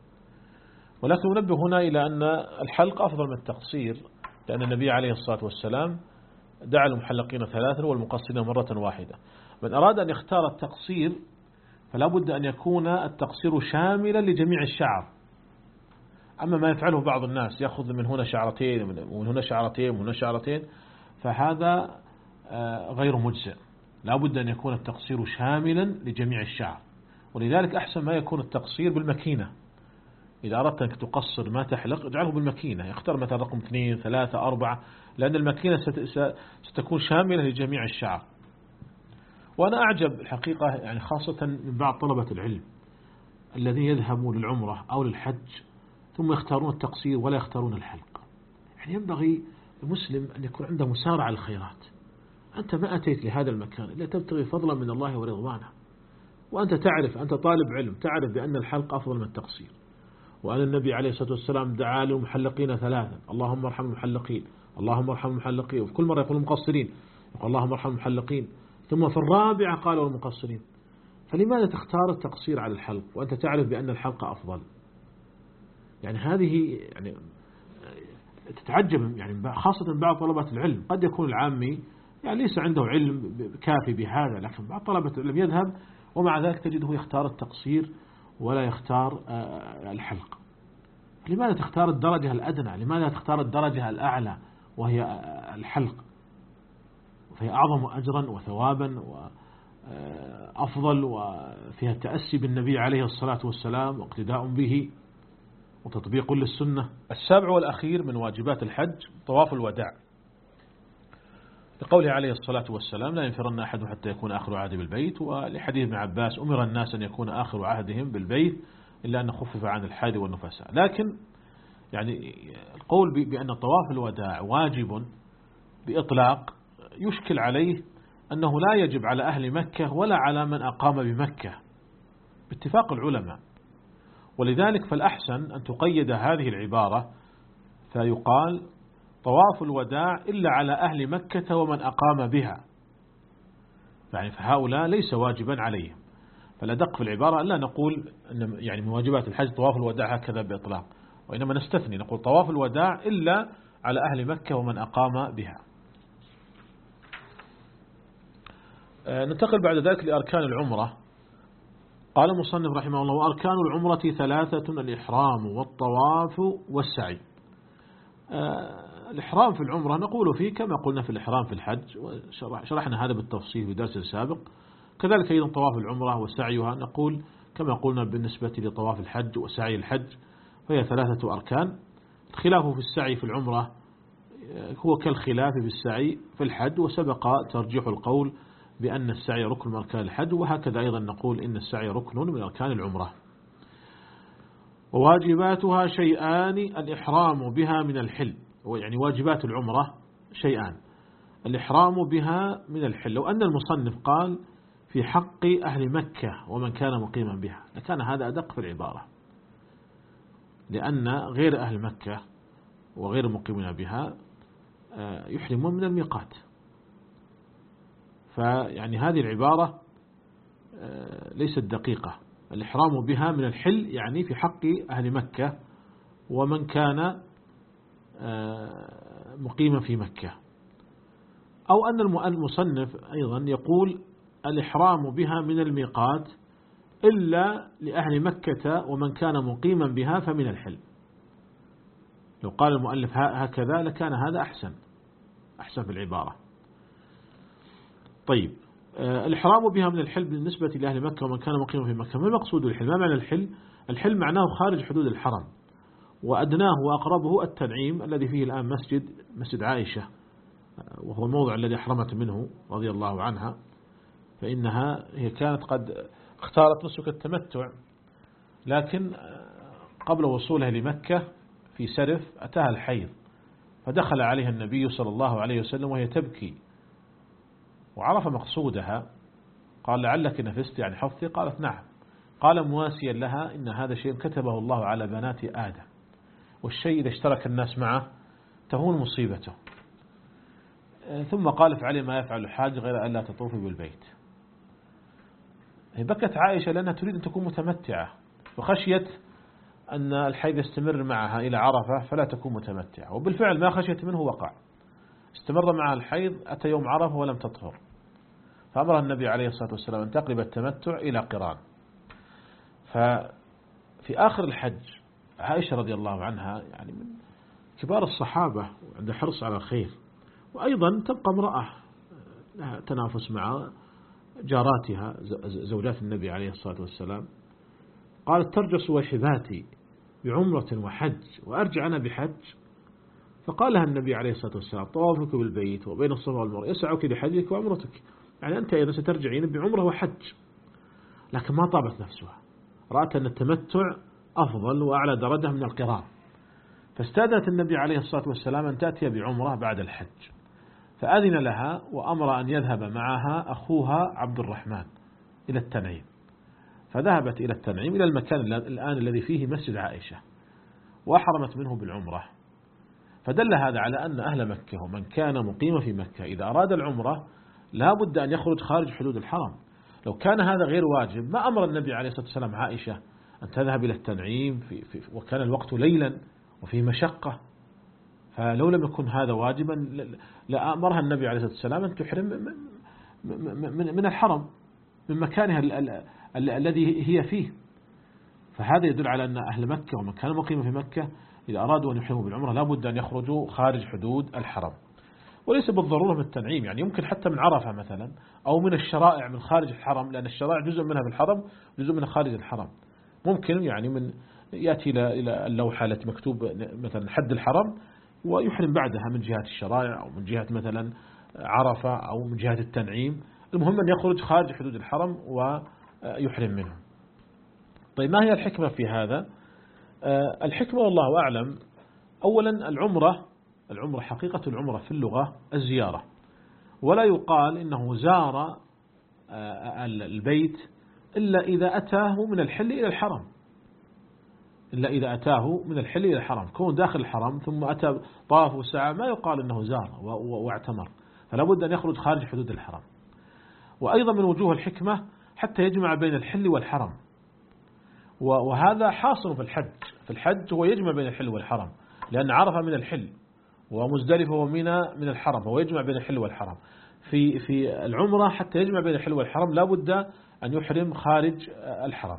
ولكن ننبه هنا إلى أن الحلق أفضل من التقصير، لأن النبي عليه الصلاة والسلام دعا المحلقين ثلاثا والمقصرين مرة واحدة. من أراد أن يختار التقصير فلا بد أن يكون التقصير شاملا لجميع الشعر. أما ما يفعله بعض الناس يأخذ من هنا شعرتين ومن هنا شعرتين ومن هنا شعرتين فهذا غير مجزئ. لا بد أن يكون التقصير شاملا لجميع الشعر. ولذلك أحسن ما يكون التقصير بالمكينة. إذا أردت أنك تقصر ما تحلق اجعله بالمكينة، يختار مثلا رقم اثنين ثلاثة أربعة، لأن المكينة ستكون شاملة لجميع الشعر. وأنا أعجب الحقيقة يعني خاصة من بعض طلبة العلم الذين يذهبون للعمرة أو للحج ثم يختارون التقصير ولا يختارون الحلق. يعني ينبغي المسلم أن يكون عنده مسارعة على الخيرات. أنت ما أتيت لهذا المكان إلا تبتغي فضلا من الله ورضوانه، وأنت تعرف أنت طالب علم تعرف بأن الحلق أفضل من التقصير، وأن النبي عليه الصلاة والسلام دعا للمحلقين ثلاثا اللهم ارحم المحلقين اللهم ارحم المحلقين، وفي كل مرة يقول المقصرين يقول اللهم ارحم المحلقين، ثم في الرابعة قالوا المقصرين. فلماذا تختار التقصير على الحلق وأنت تعرف بأن الحلق أفضل؟ يعني هذه يعني تتعجب يعني خاصة بعض طلبة العلم. قد يكون العامي يعني ليس عنده علم كافي بهذا، لكن بعض طلبة العلم يذهب ومع ذلك تجده يختار التقصير ولا يختار الحلق. لماذا تختار الدرجة الأدنى؟ لماذا تختار الدرجة الأعلى وهي الحلق؟ فهي أعظم أجرا وثوابا وأفضل، وفيها التأسي بالنبي عليه الصلاة والسلام واقتداء به وتطبيق للسنة. السابع والأخير من واجبات الحج طواف الوداع، لقوله عليه الصلاة والسلام لا ينفرن أحد حتى يكون آخر عهده بالبيت. ولحديث ابن عباس أمر الناس أن يكون آخر عهدهم بالبيت إلا أن خفف عن الحائض والنفساء. لكن يعني القول بأن طواف الوداع واجب بإطلاق يشكل عليه أنه لا يجب على أهل مكة ولا على من أقام بمكة باتفاق العلماء، ولذلك فالأحسن أن تقيد هذه العبارة فيقال طواف الوداع إلا على أهل مكة ومن أقام بها، يعني فهؤلاء ليس واجبا عليهم. فالأدق في العبارة لا نقول أن يعني من واجبات الحج طواف الوداع هكذا بإطلاق، وإنما نستثني نقول طواف الوداع إلا على أهل مكة ومن أقام بها. ننتقل بعد ذلك لأركان العمرة. قال المصنف رحمه الله: وأركان العمرة ثلاثة: الإحرام والطواف والسعي. الإحرام في العمرة نقول فيه كما قلنا في الإحرام في الحج، وشرحنا هذا بالتفصيل في درس سابق. كذلك أيضا طواف العمرة وسعيها نقول كما قلنا بالنسبة لطواف الحج وسعي الحج، فهي ثلاثة أركان. الخلاف في السعي في العمرة هو كالخلاف في السعي في الحج، وسبق ترجيح القول بأن السعي ركن من أركان الحج، وهكذا أيضا نقول إن السعي ركن من أركان العمرة. وواجباتها شيئان: الإحرام بها من الحل، يعني واجبات العمرة شيئان: الإحرام بها من الحل. لو أن المصنف قال في حق أهل مكة ومن كان مقيما بها لكان هذا أدق في العبارة، لأن غير أهل مكة وغير مقيمين بها يحرمون من الميقات، فيعني هذه العبارة ليست دقيقة. الإحرام بها من الحل يعني في حق أهل مكة ومن كان مقيما في مكة. أو أن المصنف أيضا يقول الإحرام بها من الميقات إلا لأهل مكة ومن كان مقيما بها فمن الحل. لو قال المؤلف هكذا لكان هذا أحسن أحسن في العبارة. طيب، الإحرام بها من الحل بالنسبة لأهل مكة ومن كان مقيما في مكة. ما المقصود بالحل؟ ما معنى الحل؟ الحل معناه خارج حدود الحرم، وأدناه وأقربه التنعيم الذي فيه الآن مسجد مسجد عائشة، وهو الموضع الذي أحرمت منه رضي الله عنها، فإنها هي كانت قد اختارت نسك التمتع، لكن قبل وصولها لمكة في سرف أتاها الحيض، فدخل عليها النبي صلى الله عليه وسلم وهي تبكي، وعرف مقصودها، قال لعلك نفست يعني حفظتي؟ قالت نعم. قال مواسيا لها إن هذا شيء كتبه الله على بنات آدم، والشيء إذا اشترك الناس معه تهون مصيبته. ثم قال افعلي ما يفعل الحاج غير أن لا تطوفي بالبيت. بكت عائشة لأنها تريد أن تكون متمتعة، وخشيت أن الحيض يستمر معها إلى عرفة فلا تكون متمتعة، وبالفعل ما خشيت منه وقع، استمر معها الحيض، أتى يوم عرفة ولم تطهر، فأمر النبي عليه الصلاة والسلام أن تقلب التمتع إلى قران. ففي آخر الحج عائشة رضي الله عنها يعني من كبار الصحابة وعندها حرص على الخير، وأيضا تبقى امرأة لها تنافس مع جاراتها زوجات النبي عليه الصلاة والسلام، قالت ترجس وحباتي بعمرة وحج وأرجع أنا بحج. فقال لها النبي عليه الصلاة والسلام طوافك بالبيت وبين الصفا والمروة يسعك لحجك وعمرتك، يعني أنت أيضا سترجعين بعمرة وحج. لكن ما طابت نفسها، رأت أن التمتع أفضل وأعلى درجة من القران، فاستأذنت النبي عليه الصلاة والسلام أن تأتي بعمرة بعد الحج، فأذن لها وأمر أن يذهب معها أخوها عبد الرحمن إلى التنعيم، فذهبت إلى التنعيم إلى المكان الآن الذي فيه مسجد عائشة، وأحرمت منه بالعمرة. فدل هذا على أن أهل مكة ومن كان مقيما في مكة إذا أراد العمرة لا بد أن يخرج خارج حدود الحرم. لو كان هذا غير واجب ما أمر النبي عليه الصلاة والسلام عائشة أن تذهب إلى التنعيم في في وكان الوقت ليلا وفيه مشقة، فلو لم يكن هذا واجبا لأمرها النبي عليه الصلاة والسلام أن تحرم من من الحرم من مكانها الذي هي فيه. فهذا يدل على أن أهل مكة ومن كان مقيما في مكة إذا أرادوا أن يحرموا بالعمرة لا بد أن يخرجوا خارج حدود الحرم، وليس بالضرورة من التنعيم، يعني يمكن حتى من عرفة مثلا أو من الشرائع من خارج الحرم، لأن الشرائع جزء منها في الحرم جزء منها خارج الحرم. ممكن يعني من يأتي إلى اللوحة التي مكتوب مثلا حد الحرم ويحرم بعدها من جهة الشرائع أو من جهة مثلا عرفة أو من جهة التنعيم، المهم أن يخرج خارج حدود الحرم ويحرم منه. طيب ما هي الحكمة في هذا؟ الحكمة والله أعلم. أولا العمرة العمرة حقيقة العمرة في اللغة الزيارة، ولا يقال إنه زار البيت إلا إذا أتاه من الحل إلى الحرم، إلا إذا أتاه من الحل إلى الحرم. كون داخل الحرم ثم أتى طاف وسعى ما يقال أنه زار واعتمر، فلا بد أن يخرج خارج حدود الحرم. وأيضا من وجوه الحكمة حتى يجمع بين الحل والحرم، وهذا حاصل في الحج. في الحج هو يجمع بين الحل والحرم، لأن عرفة من الحل ومزدلفة ومنى من الحرم، فهو يجمع بين الحل والحرم. في في العمرة حتى يجمع بين الحل والحرم لا بد أن يحرم خارج الحرم.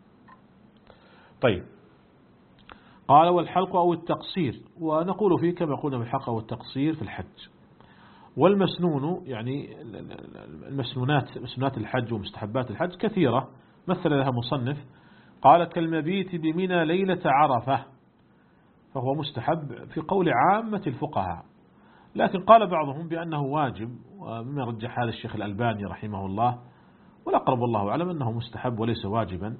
طيب، قال والحلق أو التقصير، ونقول فيه كما قلنا بالحلق أو التقصير في الحج. والمسنون يعني المسنونات، مسنونات الحج ومستحبات الحج كثيرة، مثل لها مصنف قال كالمبيت بمنى ليلة عرفة، فهو مستحب في قول عامة الفقهاء، لكن قال بعضهم بأنه واجب، ومما رجح هذا الشيخ الألباني رحمه الله، والأقرب والله أعلم أنه مستحب وليس واجبا،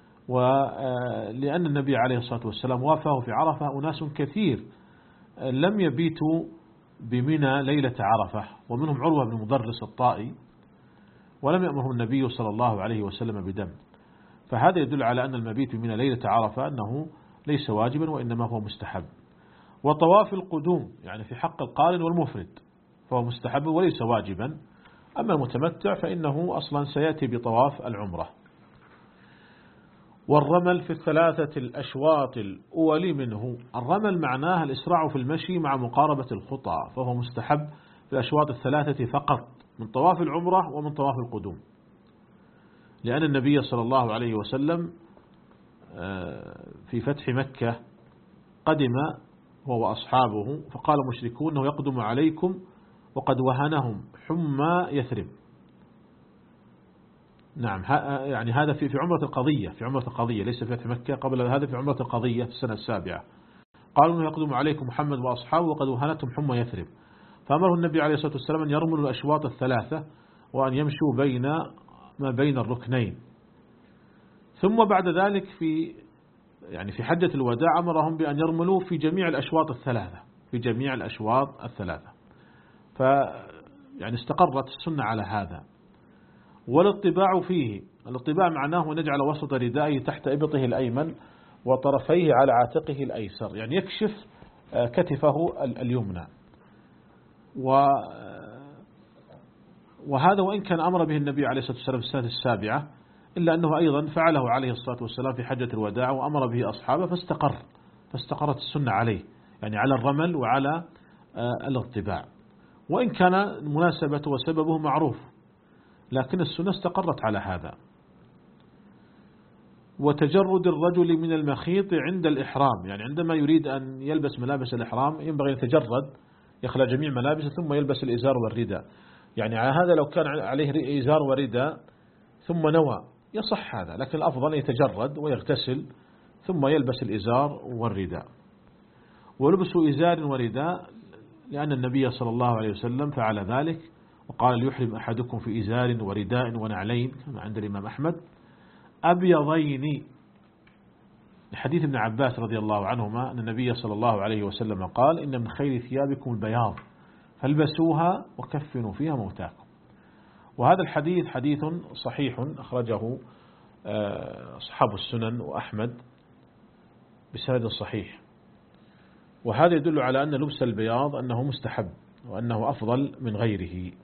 ولأن النبي عليه الصلاة والسلام وافاه في عرفة أناس كثير لم يبيتوا بمنى ليلة عرفة، ومنهم عروة بن مدرس الطائي، ولم يأمره النبي صلى الله عليه وسلم بدم. فهذا يدل على أن المبيت بمنى ليلة عرفة أنه ليس واجبا وإنما هو مستحب. وطواف القدوم يعني في حق القارن والمفرد فهو مستحب وليس واجبا. أما المتمتع فإنه أصلا سيأتي بطواف العمرة. والرمل في الثلاثة الأشواط الأول منه، الرمل معناه الإسراع في المشي مع مقاربة الخطى، فهو مستحب في الأشواط الثلاثة فقط من طواف العمرة ومن طواف القدوم، لأن النبي صلى الله عليه وسلم في فتح مكة قدم هو وأصحابه، فقال المشركون أنه يقدم عليكم وقد وهنهم حمى يثرب. نعم، يعني هذا في في عمرة القضية، في عمرة القضية ليس في فتح مكة، قبل هذا في عمرة القضية في السنة السابعة. قالوا أنه يقدم عليكم محمد وأصحابه وقد وهنتهم حمى يثرب، فأمره النبي عليه الصلاة والسلام أن يرملوا الأشواط الثلاثة وأن يمشوا بين ما بين الركنين. ثم بعد ذلك في يعني في حجة الوداع أمرهم بأن يرملوا في جميع الأشواط الثلاثة، في جميع الأشواط الثلاثة. ف يعني استقرت السنة على هذا. والاطباع فيه، الاطباع معناه نجعل وسط ردائه تحت إبطه الأيمن وطرفيه على عاتقه الأيسر، يعني يكشف كتفه اليمنى. وهذا وإن كان أمر به النبي عليه الصلاة والسلام في السنة السابعة، إلا أنه أيضا فعله عليه الصلاة والسلام في حجة الوداع وأمر به أصحابه فاستقر، فاستقرت السنة عليه، يعني على الرمل وعلى الاطباع، وإن كان المناسبة وسببه معروف، لكن السنة استقرت على هذا. وتجرد الرجل من المخيط عند الإحرام، يعني عندما يريد أن يلبس ملابس الإحرام ينبغي أن يتجرد، يخلع جميع ملابسه ثم يلبس الإزار والرداء. يعني على هذا لو كان عليه إزار ورداء ثم نوى يصح هذا، لكن الأفضل يتجرد ويغتسل ثم يلبس الإزار والرداء. ولبس إزار ورداء لأن النبي صلى الله عليه وسلم فعل ذلك، وقال ليحرم أحدكم في إزار ورداء ونعلين كما عند الإمام أحمد أبيضين، لحديث ابن عباس رضي الله عنهما أن النبي صلى الله عليه وسلم قال إن من خير ثيابكم البياض فالبسوها وكفنوا فيها موتاكم. وهذا الحديث حديث صحيح أخرجه أصحاب السنن وأحمد بسند صحيح. وهذا يدل على أن لبس البياض أنه مستحب وأنه أفضل من غيره،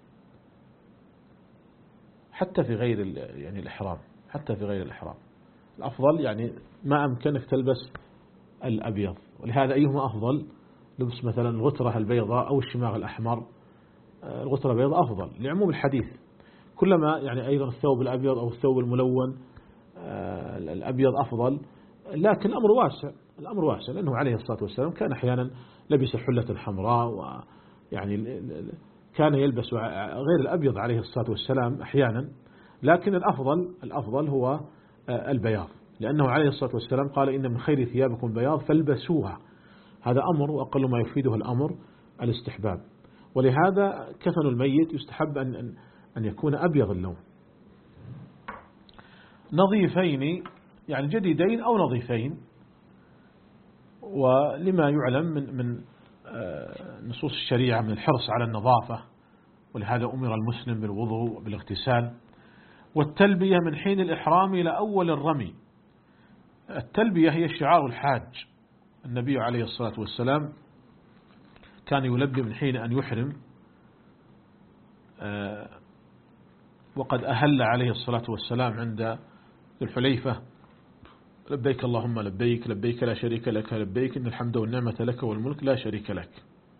حتى في غير يعني الإحرام، حتى في غير الإحرام الأفضل يعني ما أمكنك تلبس الأبيض. ولهذا أيهما أفضل؟ لبس مثلا الغترة البيضاء أو الشماغ الأحمر. الغترة البيضاء أفضل لعموم الحديث، كلما يعني أيضا الثوب الأبيض أو الثوب الملون الأبيض أفضل، لكن الأمر واسع، الأمر واسع لأنه عليه الصلاة والسلام كان أحيانا لبس حلة حمراء، ويعني كان يلبس غير الأبيض عليه الصلاة والسلام أحيانا، لكن الأفضل الأفضل هو البياض، لأنه عليه الصلاة والسلام قال إن من خير ثيابكم البياض فالبسوها. هذا أمر، وأقل ما يفيده الأمر الاستحباب. ولهذا كفن الميت يستحب أن أن يكون أبيض اللون. نظيفين يعني جديدين أو نظيفين، ولما يعلم من من نصوص الشريعة من الحرص على النظافة ولهذا أمر المسلم بالوضوء وبالاغتسال. والتلبية من حين الإحرام إلى أول الرمي. التلبية هي شعار الحاج. النبي عليه الصلاة والسلام كان يلبي من حين أن يحرم، وقد أهل عليه الصلاة والسلام عند ذي الحليفة: لبيك اللهم لبيك، لبيك لا شريك لك لبيك، إن الحمد والنعمة لك والملك لا شريك لك.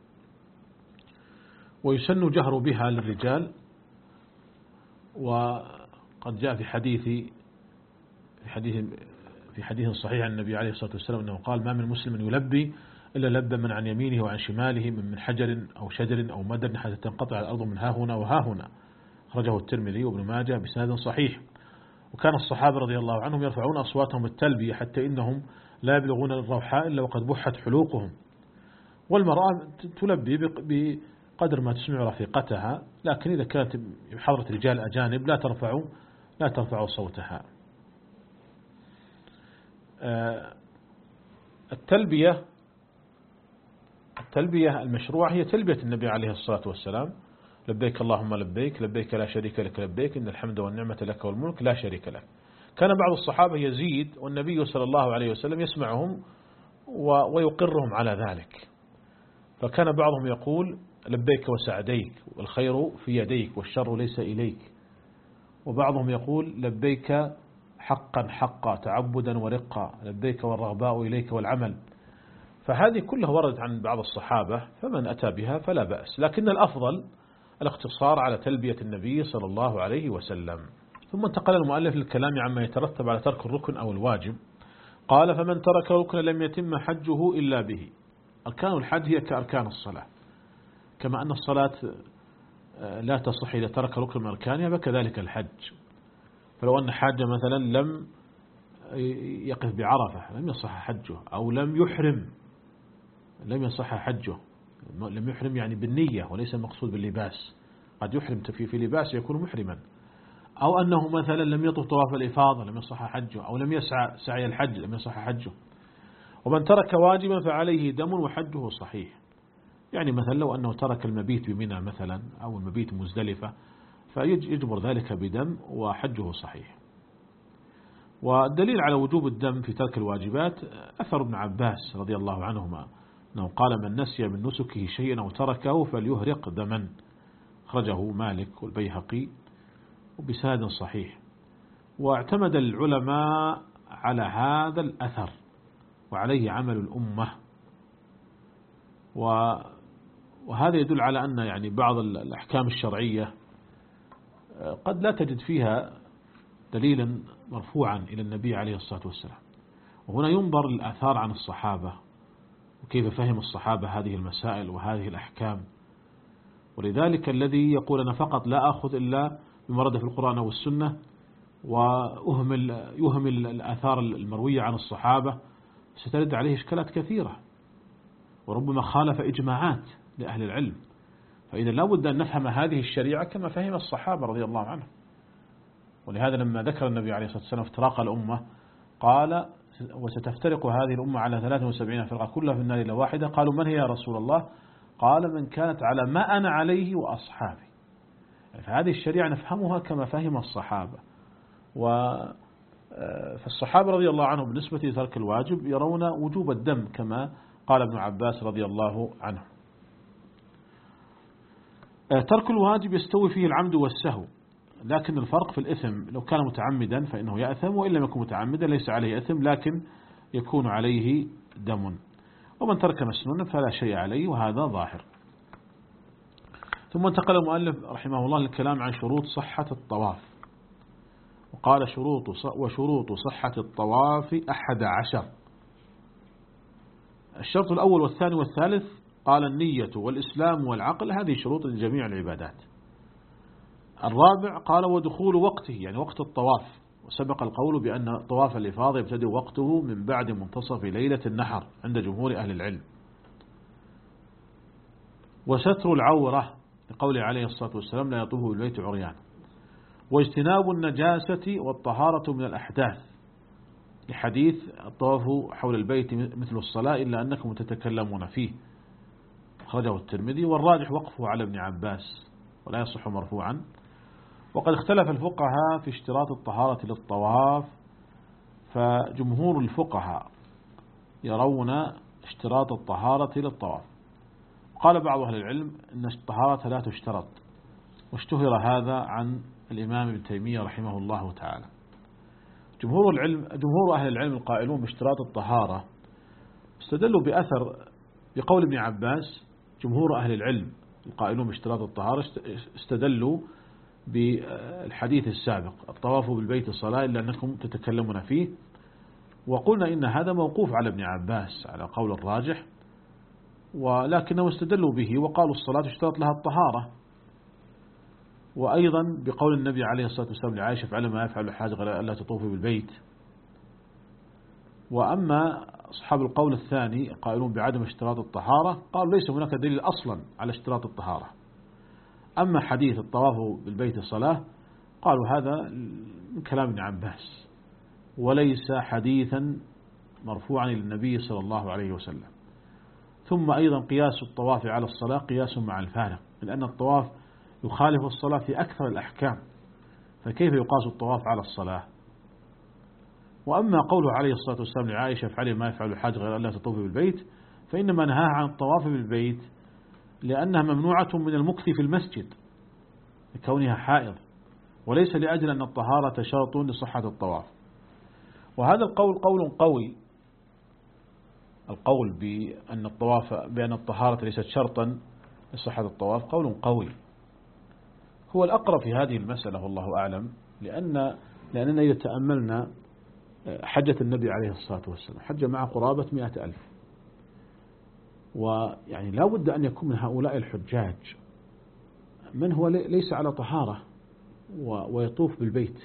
ويسن جهر بها للرجال، وقد جاء في حديث في حديث في حديث صحيح عن النبي عليه الصلاة والسلام أنه قال: ما من مسلم يلبي إلا لبى من عن يمينه وعن شماله من حجر أو شجر أو مدر حتى تنقطع الأرض من ها هنا وها هنا. أخرجه الترمذي وابن ماجه بسند صحيح. وكان الصحابة رضي الله عنهم يرفعون أصواتهم بالتلبية حتى إنهم لا يبلغون الروحاء إلا وقد بحت حلوقهم. والمرأة تلبي بقدر ما تسمع رفيقتها، لكن إذا كانت بحضرة رجال أجانب لا ترفع لا ترفع صوتها. التلبية التلبية المشروعة هي تلبية النبي عليه الصلاة والسلام: لبيك اللهم لبيك، لبيك لا شريك لك لبيك، إن الحمد والنعمة لك والملك لا شريك لك. كان بعض الصحابة يزيد والنبي صلى الله عليه وسلم يسمعهم ويقرهم على ذلك، فكان بعضهم يقول: لبيك وسعديك، والخير في يديك والشر ليس إليك. وبعضهم يقول: لبيك حقا حقا تعبدا ورقا، لبيك والرغباء إليك والعمل. فهذه كلها وردت عن بعض الصحابة، فمن أتى بها فلا بأس، لكن الأفضل الاقتصار على تلبية النبي صلى الله عليه وسلم. ثم انتقل المؤلف للكلام عما يترتب على ترك الركن أو الواجب. قال: فمن ترك ركن لم يتم حجه إلا به. أركان الحج هي كأركان الصلاة، كما أن الصلاة لا تصح إذا ترك ركن من أركانها، فكذلك الحج. فلو أن حاجة مثلا لم يقف بعرفة لم يصح حجه، أو لم يحرم لم يصح حجه. لم يحرم يعني بالنية وليس المقصود باللباس، قد يحرم في في لباس يكون محرما. أو أنه مثلا لم يطف طواف الإفاضة لم يصح حجه، أو لم يسعى سعي الحج لم يصح حجه. ومن ترك واجبا فعليه دم وحجه صحيح. يعني مثلا لو أنه ترك المبيت بمنى مثلا أو المبيت مزدلفة فيجبر ذلك بدم وحجه صحيح. والدليل على وجوب الدم في ترك الواجبات أثر ابن عباس رضي الله عنهما أنه قال: من نسي من نسكه شيئا أو تركه فليهرق دما. أخرجه مالك والبيهقي وبسند صحيح. واعتمد العلماء على هذا الأثر وعليه عمل الأمة. وهذا يدل على أن يعني بعض الأحكام الشرعية قد لا تجد فيها دليلا مرفوعا إلى النبي عليه الصلاة والسلام، وهنا ينظر للآثار عن الصحابة وكيف فهم الصحابة هذه المسائل وهذه الأحكام. ولذلك الذي يقول أنا فقط لا أخذ إلا بما ورد في القرآن والسنة وأهمل يهمل الآثار المروية عن الصحابة سترد عليه إشكالات كثيرة، وربما خالف إجماعات لأهل العلم. فإذا لا بد أن نفهم هذه الشريعة كما فهم الصحابة رضي الله عنهم. ولهذا لما ذكر النبي عليه الصلاة والسلام افتراق الأمة قال: وستفترق هذه الأمة على ثلاث وسبعين فرقة كلها في النار إلا واحدة. قالوا: من هي يا رسول الله؟ قال: من كانت على ما أنا عليه وأصحابي. فهذه الشريعة نفهمها كما فهم الصحابة. فالصحابة رضي الله عنهم بالنسبة لترك الواجب يرون وجوب الدم كما قال ابن عباس رضي الله عنه. ترك الواجب يستوي فيه العمد والسهو، لكن الفرق في الإثم. لو كان متعمدا فإنه يأثم، وإن لم يكن متعمدا ليس عليه إثم لكن يكون عليه دم. ومن ترك مسنونا فلا شيء عليه، وهذا ظاهر. ثم انتقل المؤلف رحمه الله للكلام عن شروط صحة الطواف. وقال: شروط وشروط صحة الطواف أحد عشر. الشرط الأول والثاني والثالث قال: النية والإسلام والعقل، هذه شروط لجميع العبادات. الرابع قال: ودخول وقته، يعني وقت الطواف. وسبق القول بأن طواف الإفاضة يبتدئ وقته من بعد منتصف ليلة النحر عند جمهور أهل العلم. وستر العورة لقوله عليه الصلاة والسلام: لا يطوف بالبيت عريان. واجتناب النجاسة والطهارة من الأحداث، لحديث: الطواف حول البيت مثل الصلاة إلا أنكم تتكلمون فيه. أخرجه الترمذي. والراجح وقفه على ابن عباس ولا يصح مرفوعا. وقد اختلف الفقهاء في اشتراط الطهارة للطواف، فجمهور الفقهاء يرون اشتراط الطهارة للطواف. قال بعض أهل العلم أن الطهارة لا تشترط، واشتهر هذا عن الإمام ابن تيمية رحمه الله تعالى. جمهور العلم جمهور أهل العلم القائلون باشتراط الطهارة استدلوا بأثر بقول ابن عباس. جمهور أهل العلم القائلون باشتراط الطهارة استدلوا بالحديث السابق: الطواف بالبيت الصلاة إلا أنكم تتكلمون فيه. وقلنا إن هذا موقوف على ابن عباس على قول الراجح، ولكنه استدلوا به وقالوا الصلاة اشترط لها الطهارة. وأيضا بقول النبي عليه الصلاة والسلام لعائشة: افعل ما يفعل الحاج غير ألا تطوفي بالبيت. وأما أصحاب القول الثاني قائلون بعدم اشتراط الطهارة قالوا ليس هناك دليل أصلا على اشتراط الطهارة. أما حديث الطواف بالبيت الصلاة قالوا هذا من كلام ابن عباس وليس حديثا مرفوعا إلى النبي صلى الله عليه وسلم. ثم أيضا قياس الطواف على الصلاة قياس مع الفارق، لأن الطواف يخالف الصلاة في أكثر الأحكام، فكيف يقاس الطواف على الصلاة؟ وأما قوله عليه الصلاة والسلام لعائشة: افعلي ما يفعل الحاج غير ألا تطوفي بالبيت، فإنما نهاها عن الطواف بالبيت لأنها ممنوعة من المكث في المسجد لكونها حائض، وليس لأجل أن الطهارة شرط لصحة الطواف. وهذا القول قول قوي، القول بأن الطواف بأن الطهارة ليست شرطا لصحة الطواف قول قوي، هو الأقرب في هذه المسألة والله أعلم. لأن لأننا إذا تأملنا حجة النبي عليه الصلاة والسلام حج مع قرابة مئة ألف، ويعني لا بد أن يكون من هؤلاء الحجاج من هو ليس على طهارة ويطوف بالبيت.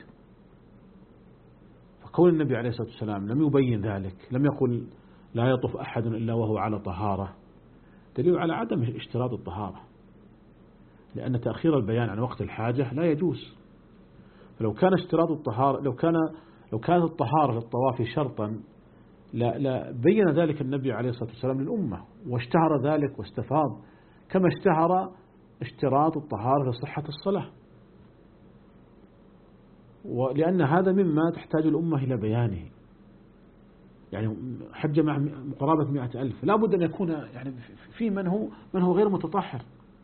فكون النبي عليه الصلاة والسلام لم يبين ذلك، لم يقل لا يطوف أحد إلا وهو على طهارة، دليل على عدم اشتراط الطهارة، لأن تأخير البيان عن وقت الحاجة لا يجوز. فلو كان اشتراط الطهارة لو كان لو كانت الطهارة في الطواف شرطا لا, لا بين ذلك النبي عليه الصلاة والسلام للأمة واشتهر ذلك واستفاض، كما اشتهر اشتراط الطهارة لصحة الصلاة، ولأن هذا مما تحتاج الأمة إلى بيانه. يعني حج مع قرابة مئة ألف لا بد أن يكون يعني في من هو من هو غير متطهر.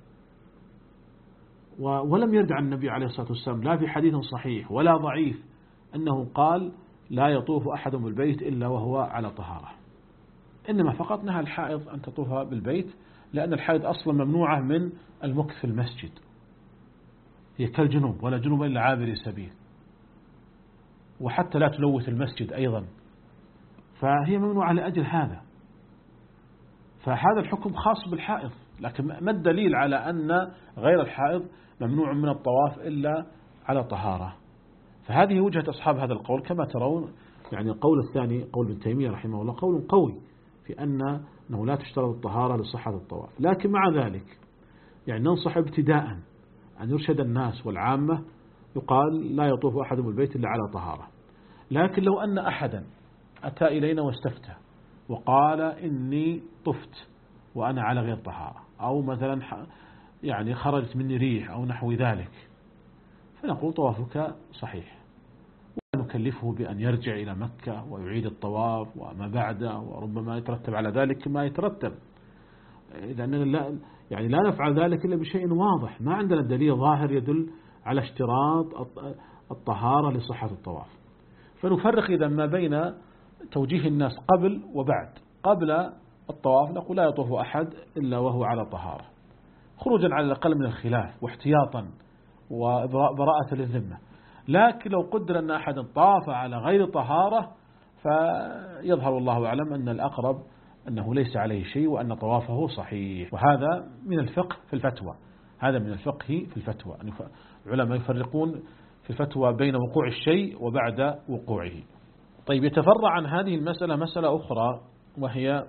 ولم يرد عن النبي عليه الصلاة والسلام لا في حديث صحيح ولا ضعيف أنه قال لا يطوف أحد بالبيت إلا وهو على طهارة، إنما فقط نهى الحائض أن تطوف بالبيت، لأن الحائض أصلا ممنوعة من المكث في المسجد، هي كالجنوب ولا جنوب إلا عابر سبيل، وحتى لا تلوث المسجد أيضا، فهي ممنوعة لأجل هذا. فهذا الحكم خاص بالحائض، لكن ما الدليل على أن غير الحائض ممنوع من الطواف إلا على طهارة؟ فهذه وجهة أصحاب هذا القول. كما ترون يعني القول الثاني قول ابن تيمية رحمه الله قول قوي في أن أنه لا تشترط الطهارة لصحة الطواف، لكن مع ذلك يعني ننصح ابتداء أن يرشد الناس والعامة، يقال لا يطوف أحد بالبيت إلا على طهارة. لكن لو أن أحدا أتى إلينا واستفتى وقال إني طفت وأنا على غير طهارة، أو مثلا يعني خرجت مني ريح أو نحو ذلك، فنقول طوافك صحيح، ونكلفه بأن يرجع إلى مكة ويعيد الطواف وما بعده، وربما يترتب على ذلك ما يترتب، لأننا لا يعني لا نفعل ذلك إلا بشيء واضح، ما عندنا دليل ظاهر يدل على اشتراط الطهارة لصحة الطواف. فنفرق إذا ما بين توجيه الناس قبل وبعد. قبل الطواف نقول لا يطوف أحد إلا وهو على طهارة، خروجا على الأقل من الخلاف واحتياطا وبراءة للذمة. لكن لو قدر أن أحد طاف على غير طهارة فيظهر الله أعلم أن الأقرب أنه ليس عليه شيء وأن طوافه صحيح. وهذا من الفقه في الفتوى، هذا من الفقه في الفتوى، أن العلماء يفرقون في الفتوى بين وقوع الشيء وبعد وقوعه. طيب، يتفرع عن هذه المسألة مسألة أخرى، وهي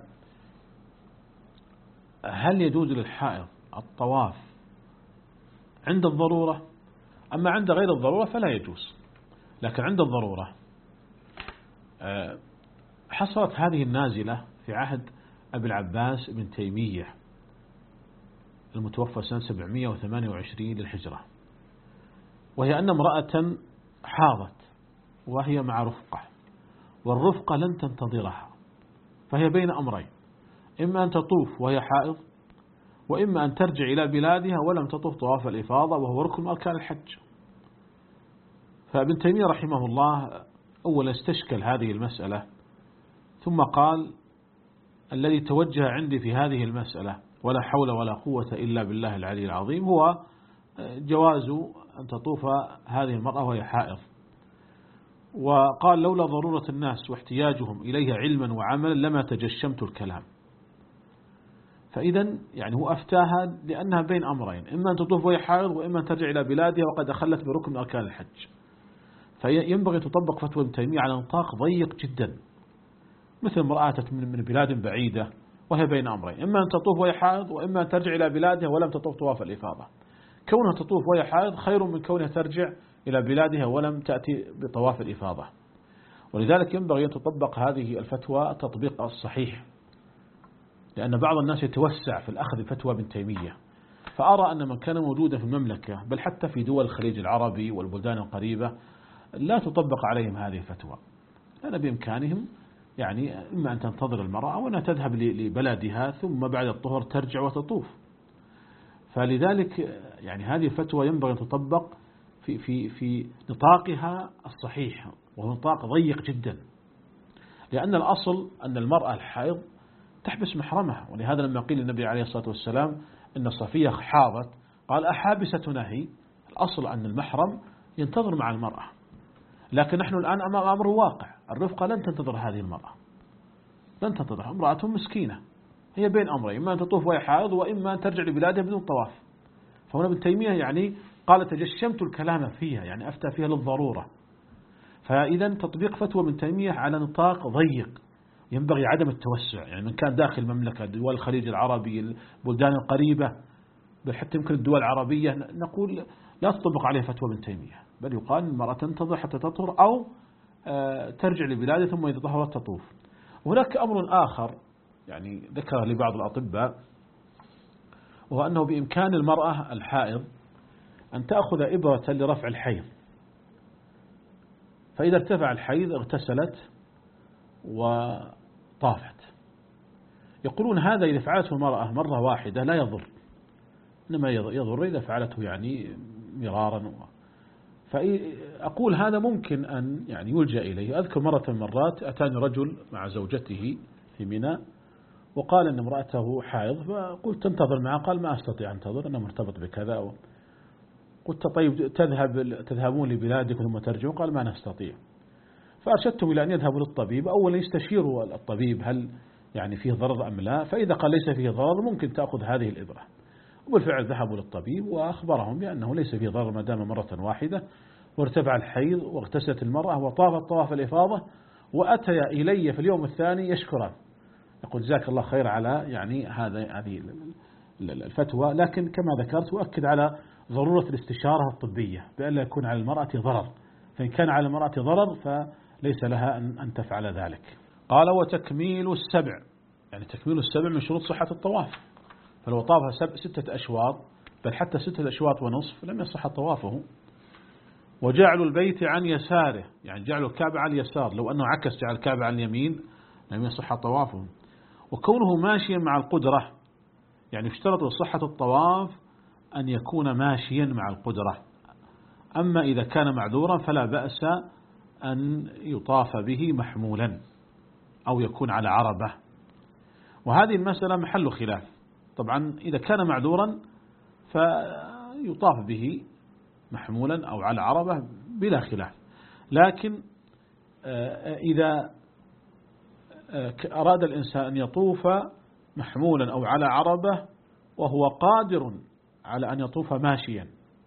هل يجوز للحائض الطواف عند الضرورة؟ أما عند غير الضرورة فلا يجوز، لكن عند الضرورة حصلت هذه النازلة في عهد أبي العباس بن تيمية المتوفى سنة سبعمائة وثمانية وعشرين للهجرة، وهي أن امرأة حاضت وهي مع رفقة، والرفقة لن تنتظرها، فهي بين أمرين: إما أن تطوف وهي حائض، وإما أن ترجع إلى بلادها ولم تطوف طواف الإفاضة وهو ركن من أركان الحج. فابن تيمية رحمه الله أولا استشكل هذه المسألة، ثم قال: الذي توجه عندي في هذه المسألة ولا حول ولا قوة إلا بالله العلي العظيم هو جواز أن تطوف هذه المرأة وهي حائض. وقال: لولا ضرورة الناس واحتياجهم إليها علما وعملا لما تجشمت الكلام. فإذا يعني هو أفتاها لأنها بين أمرين: إما أن تطوف وهي حائض، وإما أن ترجع إلى بلادها وقد أخلت بركن من أركان الحج. فينبغي تطبق فتوى ابن تيمية على نطاق ضيق جدا، مثل امرأة أتت من بلاد بعيدة وهي بين أمرين: إما أن تطوف وهي حائض، وإما أن ترجع إلى بلادها ولم تطوف طواف الإفاضة. كونها تطوف وهي حائض خير من كونها ترجع إلى بلادها ولم تأتي بطواف الإفاضة. ولذلك ينبغي أن تطبق هذه الفتوى التطبيق الصحيح، لأن بعض الناس يتوسع في الأخذ بفتوى ابن تيمية، فأرى أن من كان موجودا في المملكة بل حتى في دول الخليج العربي والبلدان القريبة لا تطبق عليهم هذه الفتوى، لأن بإمكانهم يعني إما أن تنتظر المرأة أو أن تذهب لبلدها ثم بعد الطهر ترجع وتطوف. فلذلك يعني هذه الفتوى ينبغي أن تطبق في في في نطاقها الصحيح، وهو نطاق ضيق جدا، لأن الأصل أن المرأة الحائض تحبس محرمها. ولهذا لما قيل النبي عليه الصلاة والسلام إن صفية حاضت قال: أحابستنا هي؟ الأصل أن المحرم ينتظر مع المرأة، لكن نحن الآن أمام أمر واقع: الرفقة لن تنتظر هذه المرأة، لن تنتظر، امرأة مسكينة هي بين أمرين: إما أن تطوف وهي حائض، وإما أن ترجع لبلادها بدون طواف. فهنا ابن تيمية يعني قال: تجشمت الكلام فيها، يعني أفتى فيها للضرورة. فإذا تطبيق فتوى ابن تيمية على نطاق ضيق، ينبغي عدم التوسع. يعني من كان داخل المملكة، دول الخليج العربي، البلدان القريبة، بل حتى يمكن الدول العربية، نقول لا تطبق عليه فتوى ابن تيمية، بل يقال المرأة تنتظر حتى تطهر أو ترجع لبلادها ثم إذا طهرت تطوف. وهناك أمر آخر يعني ذكر لبعض الأطباء، وهو أنه بإمكان المرأة الحائض أن تأخذ إبرة لرفع الحيض، فإذا ارتفع الحيض اغتسلت وطافت. يقولون هذا إذا فعلته المرأة مرة واحدة لا يضر، إنما يضر إذا فعلته يعني مرارا. فأقول هذا ممكن أن يعني يلجأ إليه. أذكر مرة من مرات أتاني رجل مع زوجته في منى وقال أن امرأته حائض، فقلت: تنتظر معه؟ قال: ما أستطيع أنتظر، أنا مرتبط بكذا. قلت: طيب تذهب تذهبون لبلادكم ثم ترجعون؟ قال: ما نستطيع. فأرشدتهم إلى أن يذهبوا للطبيب، أولا يستشيروا الطبيب هل يعني فيه ضرر أم لا، فإذا قال ليس فيه ضرر ممكن تأخذ هذه الإبرة. وبالفعل ذهبوا للطبيب وأخبرهم بأنه ليس فيه ضرر ما دام مرة واحدة، وارتفع الحيض واغتسلت المرأة وطافت طواف الإفاضة، وأتي إلي في اليوم الثاني يشكران، يقول: جزاك الله خير على يعني هذا هذه الفتوى. لكن كما ذكرت أؤكد على ضرورة الاستشارة الطبية بأن لا يكون على المرأة ضرر، فإن كان على المرأة ضرر فليس لها أن تفعل ذلك. قال: وتكميل السبع، يعني تكميل السبع من شروط صحة الطواف، فلو طافها ستة أشواط بل حتى ستة أشواط ونصف لم يصح طوافه. وجعل البيت عن يساره، يعني جعل الكعبة عن اليسار، لو أنه عكس جعل الكعبة عن اليمين لم يصح طوافه. وكونه ماشيا مع القدرة، يعني اشترط لصحة الطواف أن يكون ماشيا مع القدرة، أما إذا كان معذورا فلا بأس أن يطاف به محمولا أو يكون على عربة. وهذه المسألة محل خلاف، طبعا إذا كان معذورا فيطاف به محمولا أو على عربة بلا خلاف، لكن إذا أراد الإنسان أن يطوف محمولا أو على عربة وهو قادر على أن يطوف ماشيا،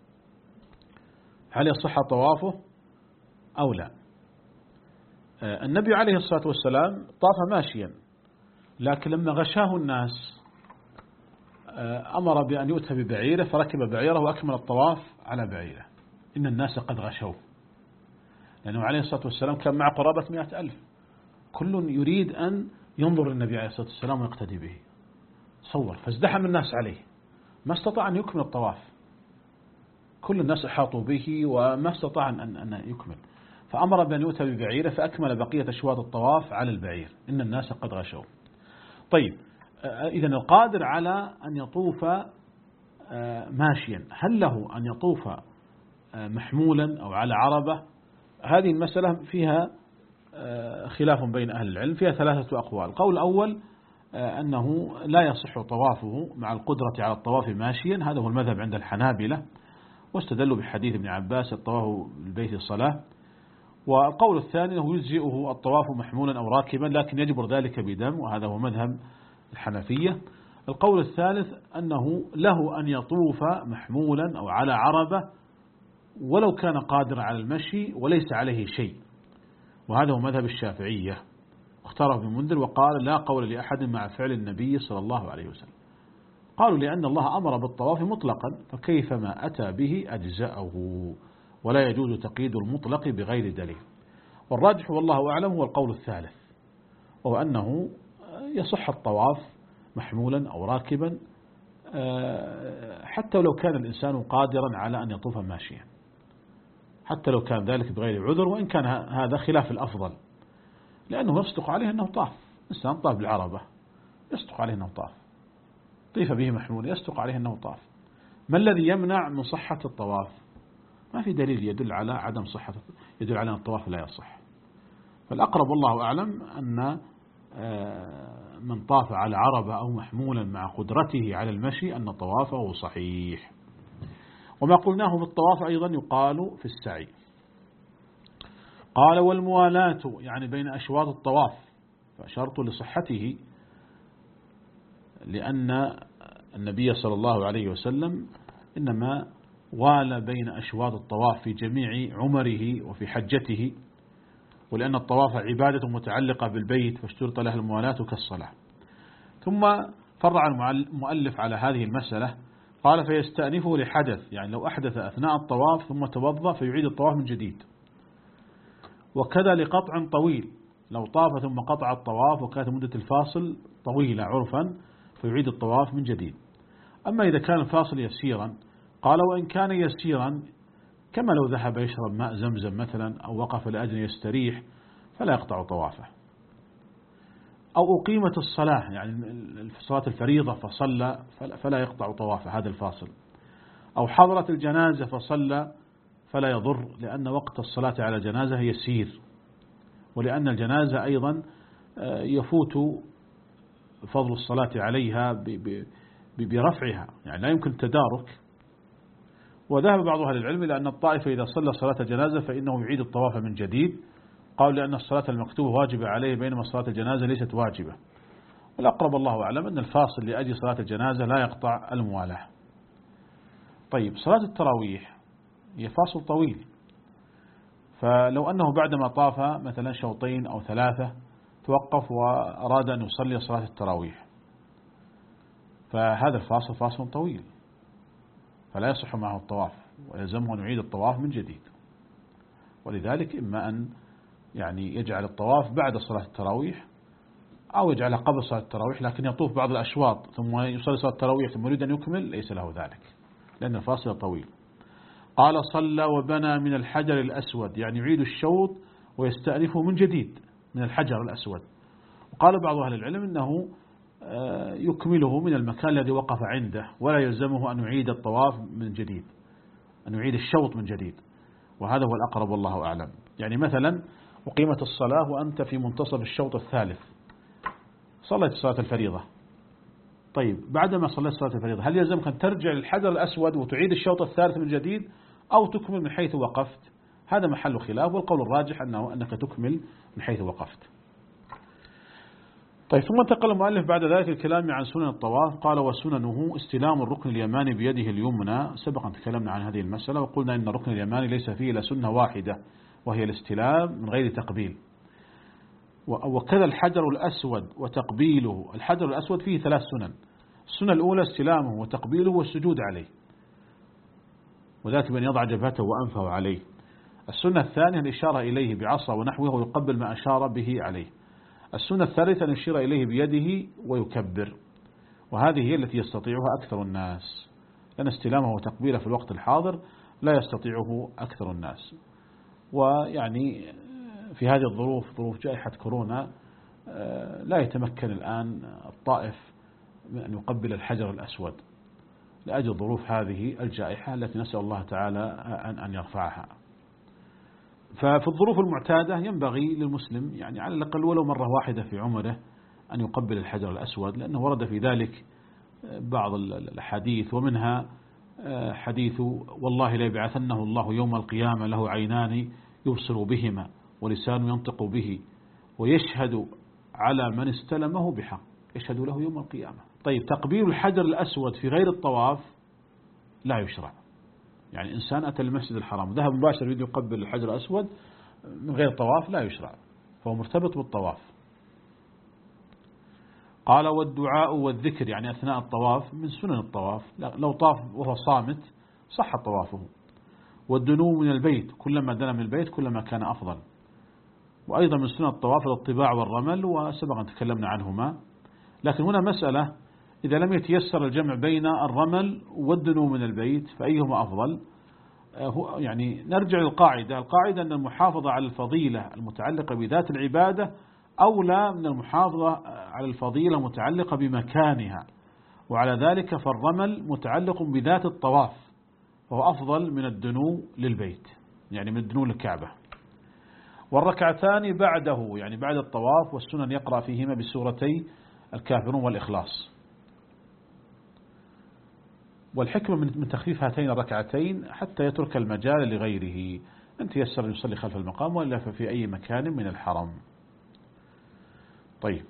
هل يصح طوافه أو لا؟ النبي عليه الصلاة والسلام طاف ماشيا، لكن لما غشاه الناس أمر بأن يؤتى ببعيره، فركب بعيره وأكمل الطواف على بعيره. إن الناس قد غشوه، لأنه عليه الصلاة والسلام كان مع قرابة مئة ألف، كل يريد أن ينظر النبي عليه الصلاة والسلام ويقتدي به. تصور، فازدحم الناس عليه، ما استطاع أن يكمل الطواف، كل الناس أحاطوا به وما استطاع أن أن يكمل، فأمر بأن يؤتى ببعيره فأكمل بقية أشواط الطواف على البعير، إن الناس قد غشوا. طيب إذن القادر على أن يطوف ماشيا هل له أن يطوف محمولا أو على عربة؟ هذه المسألة فيها خلاف بين أهل العلم، فيها ثلاثة أقوال. القول الأول أنه لا يصح طوافه مع القدرة على الطواف ماشيا، هذا هو المذهب عند الحنابلة، واستدلوا بحديث ابن عباس الطواف بالبيت الصلاة. والقول الثاني أنه يجزئه الطواف محمولا أو راكبا لكن يجبر ذلك بدم، وهذا هو مذهب الحنفية. القول الثالث أنه له أن يطوف محمولا أو على عربة ولو كان قادرا على المشي وليس عليه شيء، وهذا هو مذهب الشافعية، واختاره ابن منذر وقال لا قول لأحد مع فعل النبي صلى الله عليه وسلم. قالوا لأن الله أمر بالطواف مطلقا فكيفما أتى به أجزأه، ولا يجوز تقييد المطلق بغير دليل. والراجح والله أعلم هو القول الثالث، وهو أنه يصح الطواف محمولا أو راكبا حتى لو كان الإنسان قادرا على أن يطوف ماشيا، حتى لو كان ذلك بغير عذر، وإن كان هذا خلاف الأفضل، لأنه يصدق عليه أنه طاف. إنسان طاف بالعربة يصدق عليه أنه طاف، طيف به محمول يصدق عليه أنه طاف. ما الذي يمنع من صحة الطواف؟ ما في دليل يدل على عدم صحة، يدل على أن الطواف لا يصح. فالأقرب والله أعلم أن من طاف على عربة أو محمولا مع قدرته على المشي أن طوافه صحيح. وما قلناه في الطواف أيضا يقال في السعي. قال والموالاة يعني بين أشواط الطواف، فأشرت لصحته لأن النبي صلى الله عليه وسلم إنما والى بين أشواط الطواف في جميع عمره وفي حجته، ولأن الطواف عبادة متعلقة بالبيت فاشترط لها الموالاة كالصلاة. ثم فرع المؤلف على هذه المسألة قال فيستأنفه لحدث، يعني لو أحدث أثناء الطواف ثم توضأ فيعيد الطواف من جديد. وكذا لقطع طويل، لو طاف ثم قطع الطواف وكانت مدة الفاصل طويلة عرفا فيعيد الطواف من جديد. أما إذا كان الفاصل يسيرا قال وإن كان يسيرا كما لو ذهب يشرب ماء زمزم مثلا أو وقف لأجل يستريح فلا يقطع طوافه. أو أقيمت الصلاة يعني صلاة الفريضة فصلى فلا يقطع طوافه، هذا الفاصل. أو حضرت الجنازة فصلى فلا يضر، لأن وقت الصلاة على جنازة يسير، ولأن الجنازة أيضا يفوت فضل الصلاة عليها برفعها، يعني لا يمكن التدارك. وذهب بعض أهل العلم إلى أن الطائف إذا صلى صلاة الجنازة فإنه يعيد الطواف من جديد، قالوا لأن الصلاة المكتوبة واجبة عليه بينما صلاة الجنازة ليست واجبة. والأقرب الله أعلم أن الفاصل لأجل صلاة الجنازة لا يقطع الموالاة. طيب صلاة التراويح هي فاصل طويل، فلو أنه بعدما طاف مثلا شوطين أو ثلاثة توقف وأراد أن يصلي صلاة التراويح فهذا الفاصل فاصل طويل فلا يصح معه الطواف، ويلزمه أن يعيد الطواف من جديد. ولذلك إما أن يعني يجعل الطواف بعد صلاة التراويح أو يجعلها قبل صلاة التراويح، لكن يطوف بعض الأشواط ثم يصلي صلاة التراويح ثم يريد أن يكمل ليس له ذلك لأن الفاصل طويل. قال صلى وبنى من الحجر الأسود، يعني يعيد الشوط ويستأنفه من جديد من الحجر الأسود. وقال بعض أهل العلم إنه يكمله من المكان الذي وقف عنده ولا يلزمه أن يعيد الطواف من جديد، أن يعيد الشوط من جديد، وهذا هو الأقرب والله أعلم. يعني مثلا وقيمة الصلاة وأنت في منتصف الشوط الثالث صليت صلاة الفريضة، طيب بعدما صليت صلاة الفريضة هل يلزمك أن ترجع للحجر الأسود وتعيد الشوط الثالث من جديد أو تكمل من حيث وقفت؟ هذا محل خلاف، والقول الراجح أنه أنك تكمل من حيث وقفت. طيب ثم انتقل المؤلف بعد ذلك الكلام عن سنن الطواف. قال وسننه استلام الركن اليماني بيده اليمنى. سبقا تكلمنا عن هذه المسألة وقلنا إن الركن اليماني ليس فيه إلا سنة واحدة وهي الاستلام من غير تقبيل. وكذا الحجر الأسود وتقبيله. الحجر الأسود فيه ثلاث سنن، السنة الأولى استلامه وتقبيله والسجود عليه، وذلك بأن يضع جبهته وأنفه عليه. السنة الثانية الإشارة إليه بعصا ونحوه ويقبل ما أشار به عليه. السنة الثالثة أن يشير إليه بيده ويكبر، وهذه هي التي يستطيعها أكثر الناس. لأن استلامه وتقبيله في الوقت الحاضر لا يستطيعه أكثر الناس. ويعني في هذه الظروف، ظروف جائحة كورونا، لا يتمكن الآن الطائف من أن يقبل الحجر الأسود لأجل ظروف هذه الجائحة التي نسأل الله تعالى أن يرفعها. ففي الظروف المعتادة ينبغي للمسلم يعني على الأقل ولو مرة واحدة في عمره أن يقبل الحجر الأسود، لأنه ورد في ذلك بعض الحديث، ومنها حديث والله ليبعثنه الله يوم القيامة له عينان يبصر بهما ولسان ينطق به ويشهد على من استلمه بحق، يشهد له يوم القيامة. طيب تقبيل الحجر الأسود في غير الطواف لا يشرع. يعني إنسان أتى المسجد الحرام ذهب مباشر يريد يقبل الحجر الأسود من غير طواف لا يشرع، فهو مرتبط بالطواف. قال والدعاء والذكر يعني أثناء الطواف من سنن الطواف، لو طاف وهو صامت صح طوافه. والدنو من البيت، كلما دنا من البيت كلما كان أفضل. وأيضا من سنن الطواف الاطباع والرمل، وسبق أن تكلمنا عنهما. لكن هنا مسألة إذا لم يتيسر الجمع بين الرمل والدنو من البيت فأيهما أفضل؟ يعني نرجع للقاعدة، القاعدة أن المحافظة على الفضيلة المتعلقة بذات العبادة أولى من المحافظة على الفضيلة المتعلقة بمكانها، وعلى ذلك فالرمل متعلق بذات الطواف وهو أفضل من الدنو للبيت، يعني من الدنو للكعبة. والركعتان بعده يعني بعد الطواف والسنن يقرأ فيهما بسورتي الكافرون والإخلاص. والحكمة من تخفيف هاتين الركعتين حتى يترك المجال لغيره، أن تيسر أن يصلي خلف المقام ولا في أي مكان من الحرم. طيب،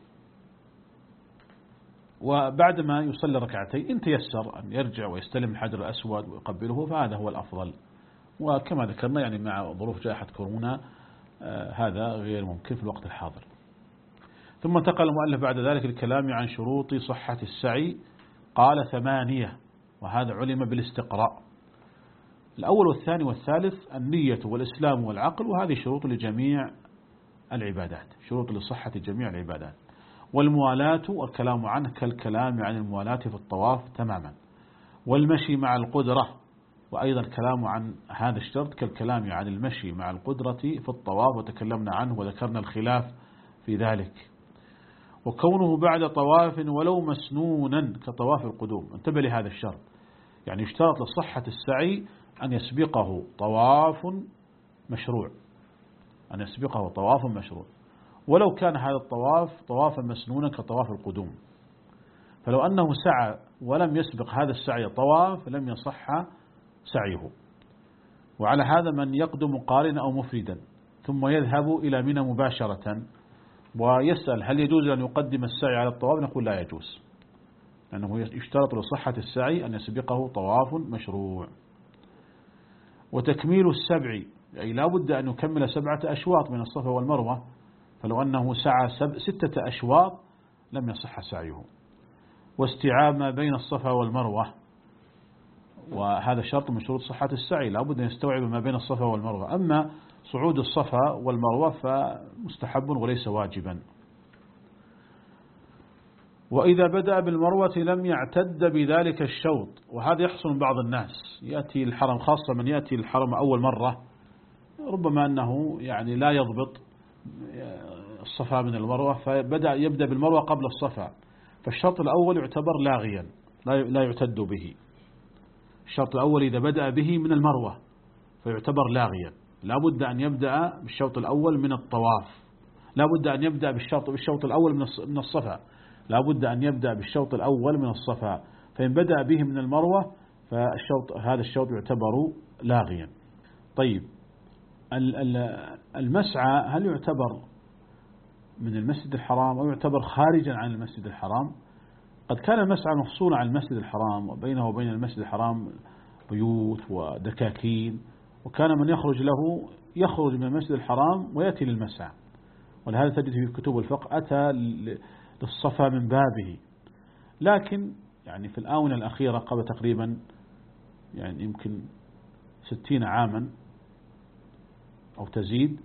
وبعدما يصلي ركعتين إن تيسر أن يرجع ويستلم الحجر الأسود ويقبله فهذا هو الأفضل. وكما ذكرنا يعني مع ظروف جائحة كورونا آه هذا غير ممكن في الوقت الحاضر. ثم انتقل المؤلف بعد ذلك الكلام عن شروط صحة السعي، قال ثمانية، وهذا علم بالاستقراء. الأول والثاني والثالث النية والإسلام والعقل، وهذه شروط لجميع العبادات، شروط لصحة جميع العبادات. والموالاة والكلام عنه كالكلام عن الموالاة في الطواف تماما. والمشي مع القدرة، وأيضا الكلام عن هذا الشرط كالكلام عن المشي مع القدرة في الطواف، وتكلمنا عنه وذكرنا الخلاف في ذلك. وكونه بعد طواف ولو مسنونا كطواف القدوم، انتبه لهذا الشرط، يعني يشترط لصحة السعي أن يسبقه طواف مشروع، أن يسبقه طواف مشروع، ولو كان هذا الطواف طوافا مسنونا كطواف القدوم. فلو أنه سعى ولم يسبق هذا السعي طواف لم يصح سعيه. وعلى هذا من يقدم قارنا أو مفردا ثم يذهب إلى منى مباشرة ويسأل هل يجوز أن يقدم السعي على الطواف، نقول لا يجوز، لأنه يشترط لصحة السعي أن يسبقه طواف مشروع. وتكميل السبع، أي لا بد أن يكمل سبعة أشواط من الصفا والمروة، فلو أنه سعى سب ستة أشواط لم يصح سعيه. واستيعاب ما بين الصفا والمروة، وهذا شرط من شروط صحة السعي، لا بد أن يستوعب ما بين الصفا والمروة. أما صعود الصفا والمروة فمستحب وليس واجبا. وإذا بدأ بالمروة لم يعتد بذلك الشوط، وهذا يحصل من بعض الناس، يأتي الحرم، خاصة من يأتي الحرم أول مرة ربما أنه يعني لا يضبط الصفا من المروة فبدأ يبدأ بالمروة قبل الصفا، فالشرط الأول يعتبر لاغيا لا يعتد به. الشرط الأول إذا بدأ به من المروة فيعتبر لاغيا، لا بد أن يبدأ بالشوط الأول من الطواف، لا بد أن يبدأ بالشوط بالشوط الأول من الصفا، لا بد أن يبدأ بالشوط الأول من الصفا، فإن بدأ به من المروة فالشوط هذا الشوط يعتبر لاغيا. طيب، المسعى هل يعتبر من المسجد الحرام أو يعتبر خارجا عن المسجد الحرام؟ قد كان المسعى مفصولا عن المسجد الحرام، وبينه وبين المسجد الحرام بيوت ودكاكين، وكان من يخرج له يخرج من المسجد الحرام ويأتي للمسعى، ولهذا تجد في كتب الفقه أتى للصفا من بابه. لكن يعني في الآونة الأخيرة قبل تقريبا يعني يمكن ستين عاما أو تزيد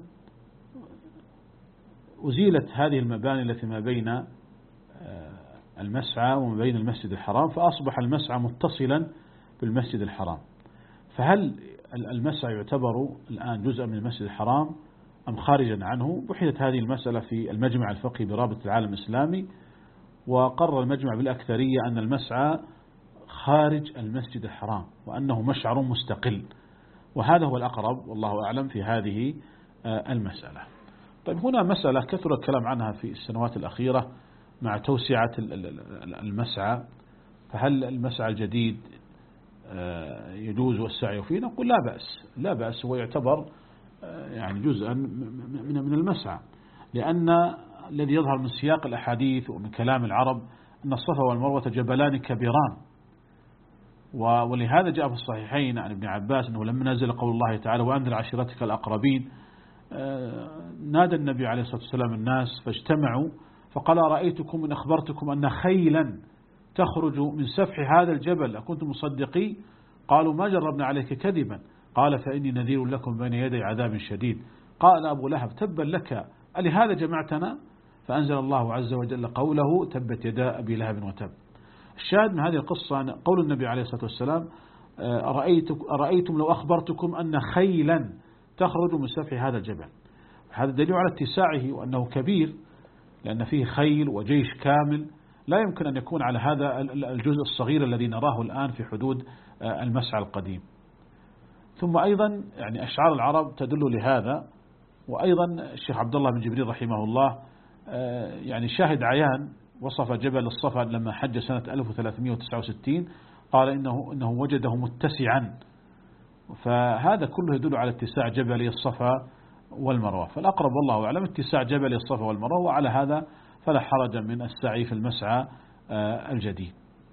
أزيلت هذه المباني التي ما بين المسعى وما بين المسجد الحرام، فأصبح المسعى متصلا بالمسجد الحرام. فهل المسعى يعتبر الآن جزءا من المسجد الحرام أم خارجا عنه؟ بحثت هذه المسألة في المجمع الفقهي برابطة العالم الإسلامي، وقرر المجمع بالأكثرية أن المسعى خارج المسجد الحرام وأنه مشعر مستقل، وهذا هو الأقرب والله أعلم في هذه المسألة. طيب هنا مسألة كثر الكلام عنها في السنوات الأخيرة مع توسعة المسعى، فهل المسعى الجديد يجوز السعي فيه؟ نقول لا بأس، لا بأس، هو يعتبر يعني جزءا من المسعى، لأن الذي يظهر من سياق الأحاديث ومن كلام العرب أن الصفا والمروة جبلان كبيران، ولهذا جاء في الصحيحين عن ابن عباس أنه لما نزل قول الله تعالى وأنذر عشيرتك الأقربين، نادى النبي عليه الصلاة والسلام الناس فاجتمعوا فقال رأيتكم إن أخبرتكم أن خيلا تخرج من سفح هذا الجبل أكنتم مصدقي؟ قالوا ما جربنا عليك كذبا، قال فإني نذير لكم بين يدي عذاب شديد. قال أبو لهب تبا لك ألهذا جمعتنا؟ فأنزل الله عز وجل قوله تبت يدا أبي لهب وتب. الشاهد من هذه القصة قول النبي عليه الصلاة والسلام أرأيتم لو أخبرتكم أن خيلا تخرج من سفح هذا الجبل. هذا دليل على اتساعه وأنه كبير، لأن فيه خيل وجيش كامل، لا يمكن أن يكون على هذا الجزء الصغير الذي نراه الآن في حدود المسعى القديم. ثم أيضا يعني أشعار العرب تدل لهذا، وأيضا الشيخ عبد الله بن جبريل رحمه الله يعني شاهد عيان وصف جبل الصفا لما حج سنة ألف وثلاثمئة وتسعة وستين، قال إنه, إنه وجده متسعا، فهذا كله يدل على اتساع جبل الصفا والمروة. فالأقرب والله أعلم اتساع جبل الصفا والمروة، وعلى هذا فلا حرج من السعي في المسعى الجديد.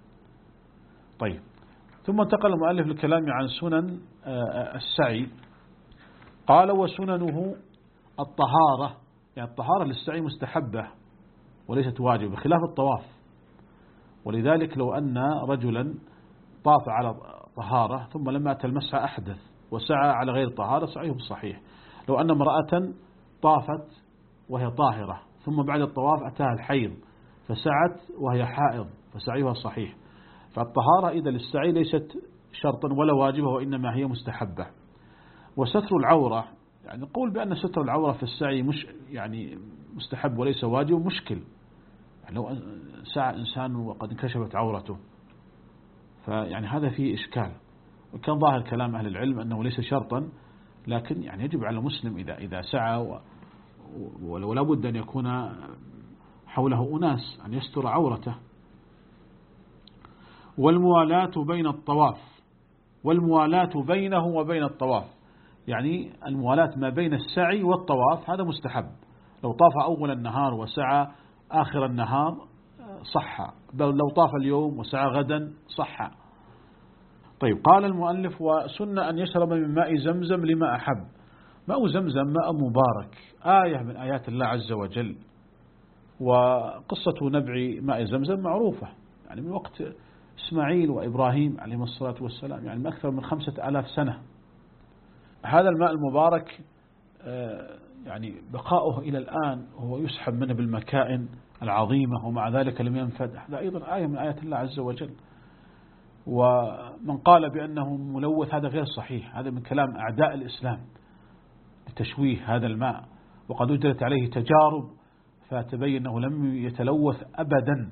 طيب ثم انتقل المؤلف للكلام عن سنن السعي، قال وسننه الطهارة، يعني الطهارة للسعي مستحبة وليست واجبة بخلاف الطواف. ولذلك لو أن رجلا طاف على طهارة ثم لما أتى المسعى أحدث وسعى على غير طهارة سعيه صحيح. لو أن امرأة طافت وهي طاهرة ثم بعد الطواف أتاها الحيض فسعت وهي حائض فسعيها صحيح. فالطهارة إذا للسعي ليست شرطا ولا واجبة، وإنما هي مستحبة. وستر العورة، يعني نقول بأن ستر العورة في السعي مش يعني مستحب وليس واجب مشكل، يعني لو سعى إنسان وقد انكشفت عورته فيعني هذا فيه إشكال. وكان ظاهر كلام أهل العلم أنه ليس شرطا، لكن يعني يجب على المسلم إذا إذا سعى ولو لابد أن يكون حوله أناس أن يستر عورته. والموالاة بين الطواف، والموالاة بينه وبين الطواف، يعني الموالاة ما بين السعي والطواف هذا مستحب. لو طاف أول النهار وسعى آخر النهار صح، بل لو طاف اليوم وسعى غدا صح. طيب قال المؤلف وسن أن يشرب من ماء زمزم لما أحب. ماء زمزم ماء مبارك، آية من آيات الله عز وجل، وقصة نبع ماء زمزم معروفة يعني من وقت إسماعيل وإبراهيم عليهم الصلاة والسلام، يعني من أكثر من خمسة آلاف سنة. هذا الماء المبارك يعني بقاؤه إلى الآن هو يسحب منه بالمكائن العظيمة ومع ذلك لم ينفد. هذا أيضا آية من آيات الله عز وجل. ومن قال بأنه ملوث هذا غير صحيح، هذا من كلام أعداء الإسلام لتشويه هذا الماء، وقد أجرت عليه تجارب فتبين أنه لم يتلوث أبدا.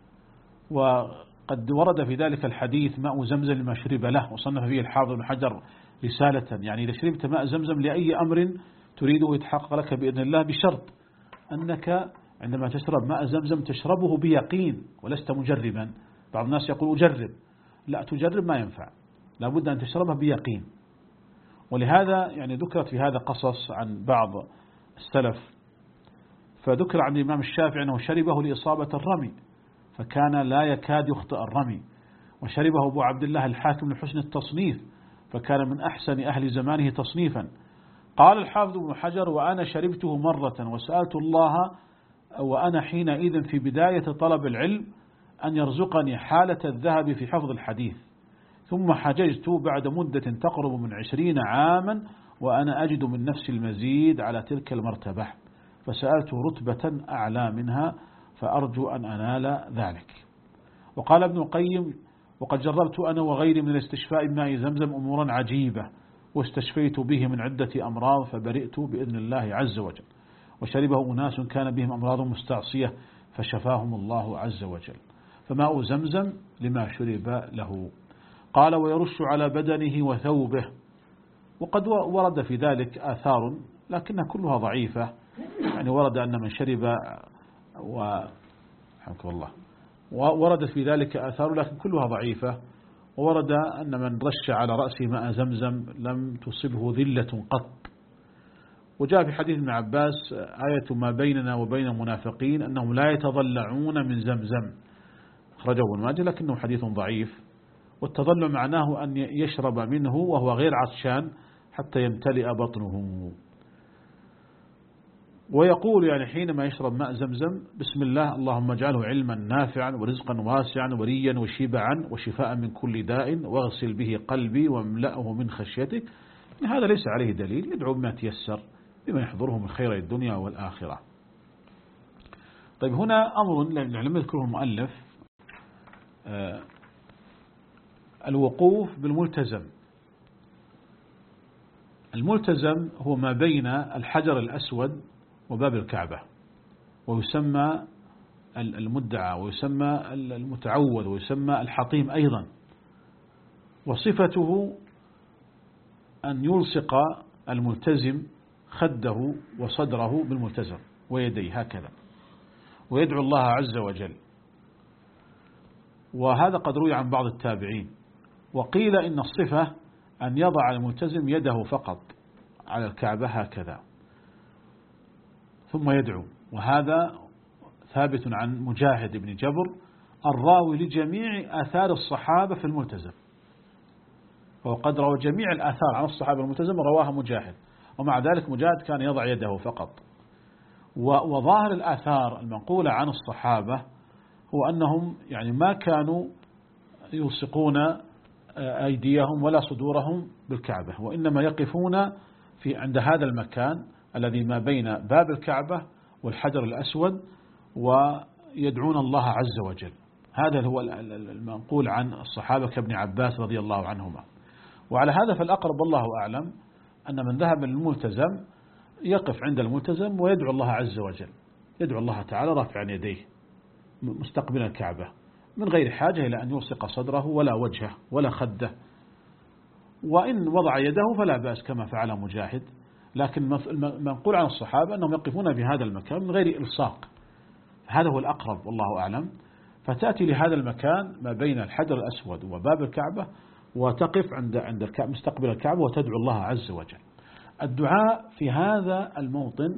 وقد ورد في ذلك الحديث ماء زمزم لما شرب له، وصنف فيه الحافظ بن حجر رسالة، يعني إذا شربت ماء زمزم لأي أمر تريده يتحقق لك بإذن الله، بشرط أنك عندما تشرب ماء زمزم تشربه بيقين ولست مجربا. بعض الناس يقول أجرب، لا تجرب ما ينفع، لابد أن تشربه بيقين. ولهذا يعني ذكرت في هذا قصص عن بعض السلف، فذكر عن الإمام الشافعي أنه شربه لإصابة الرمي فكان لا يكاد يخطئ الرمي، وشربه أبو عبد الله الحاكم لحسن التصنيف فكان من أحسن أهل زمانه تصنيفا. قال الحافظ بن حجر وأنا شربته مرة وسألت الله وأنا حينئذ في بداية طلب العلم أن يرزقني حالة الذهب في حفظ الحديث، ثم حججت بعد مدة تقرب من عشرين عاما وأنا أجد من نفسي المزيد على تلك المرتبة، فسألت رتبة أعلى منها فأرجو أن أنال ذلك. وقال ابن القيم: وقد جربت أنا وغيري من الاستشفاء بماء زمزم أمورا عجيبة، واستشفيت به من عدة أمراض فبرئت بإذن الله عز وجل، وشربه أناس كان بهم أمراض مستعصية فشفاهم الله عز وجل، فماء زمزم لما شرب له. قال: ويرش على بدنه وثوبه. وقد ورد في ذلك آثار لكنها كلها ضعيفة، يعني ورد أن من شرب و حمك الله وردت في ذلك آثار لكن كلها ضعيفة. وورد أن من رش على رأسه ماء زمزم لم تصبه ذلة قط. وجاء في حديث ابن عباس: آية ما بيننا وبين المنافقين أنهم لا يتضلعون من زمزم، أخرجه ابن ماجه لكنه حديث ضعيف. والتضلع معناه أن يشرب منه وهو غير عطشان حتى يمتلئ بطنه. ويقول يعني حينما يشرب ماء زمزم: بسم الله اللهم اجعله علما نافعا ورزقا واسعا وريا وشبعا وشفاء من كل داء واغسل به قلبي واملأه من خشيتك. هذا ليس عليه دليل، يدعو بما تيسر بما يحضره من خير الدنيا والآخرة. طيب هنا أمر لم يذكره المؤلف، الوقوف بالملتزم. الملتزم هو ما بين الحجر الأسود وباب الكعبة، ويسمى المدعى ويسمى المتعوذ ويسمى الحطيم أيضا. وصفته أن يلصق الملتزم خده وصدره بالملتزم ويديه هكذا، ويدعو الله عز وجل. وهذا قد روي عن بعض التابعين. وقيل إن الصفة أن يضع الملتزم يده فقط على الكعبة هكذا ثم يدعو. وهذا ثابت عن مجاهد بن جبر الراوي لجميع آثار الصحابة في الملتزم، وقد روى جميع الآثار عن الصحابة الملتزم رواها مجاهد، ومع ذلك مجاهد كان يضع يده فقط. وظاهر الآثار المنقولة عن الصحابة هو أنهم يعني ما كانوا يلصقون أيديهم ولا صدورهم بالكعبة، وإنما يقفون في عند هذا المكان الذي ما بين باب الكعبة والحجر الأسود ويدعون الله عز وجل. هذا هو المنقول عن الصحابة كابن عباس رضي الله عنهما. وعلى هذا فالأقرب والله أعلم أن من ذهب للملتزم يقف عند الملتزم ويدعو الله عز وجل، يدعو الله تعالى رافعا يديه مستقبلا الكعبة من غير حاجة إلى أن يلصق صدره ولا وجهه ولا خده. وإن وضع يده فلا بأس كما فعل مجاهد، لكن منقول عن الصحابة أنهم يقفون بهذا المكان من غير إلصاق. هذا هو الأقرب والله أعلم. فتأتي لهذا المكان ما بين الحجر الأسود وباب الكعبة وتقف عند عند مستقبل الكعبة وتدعو الله عز وجل. الدعاء في هذا الموطن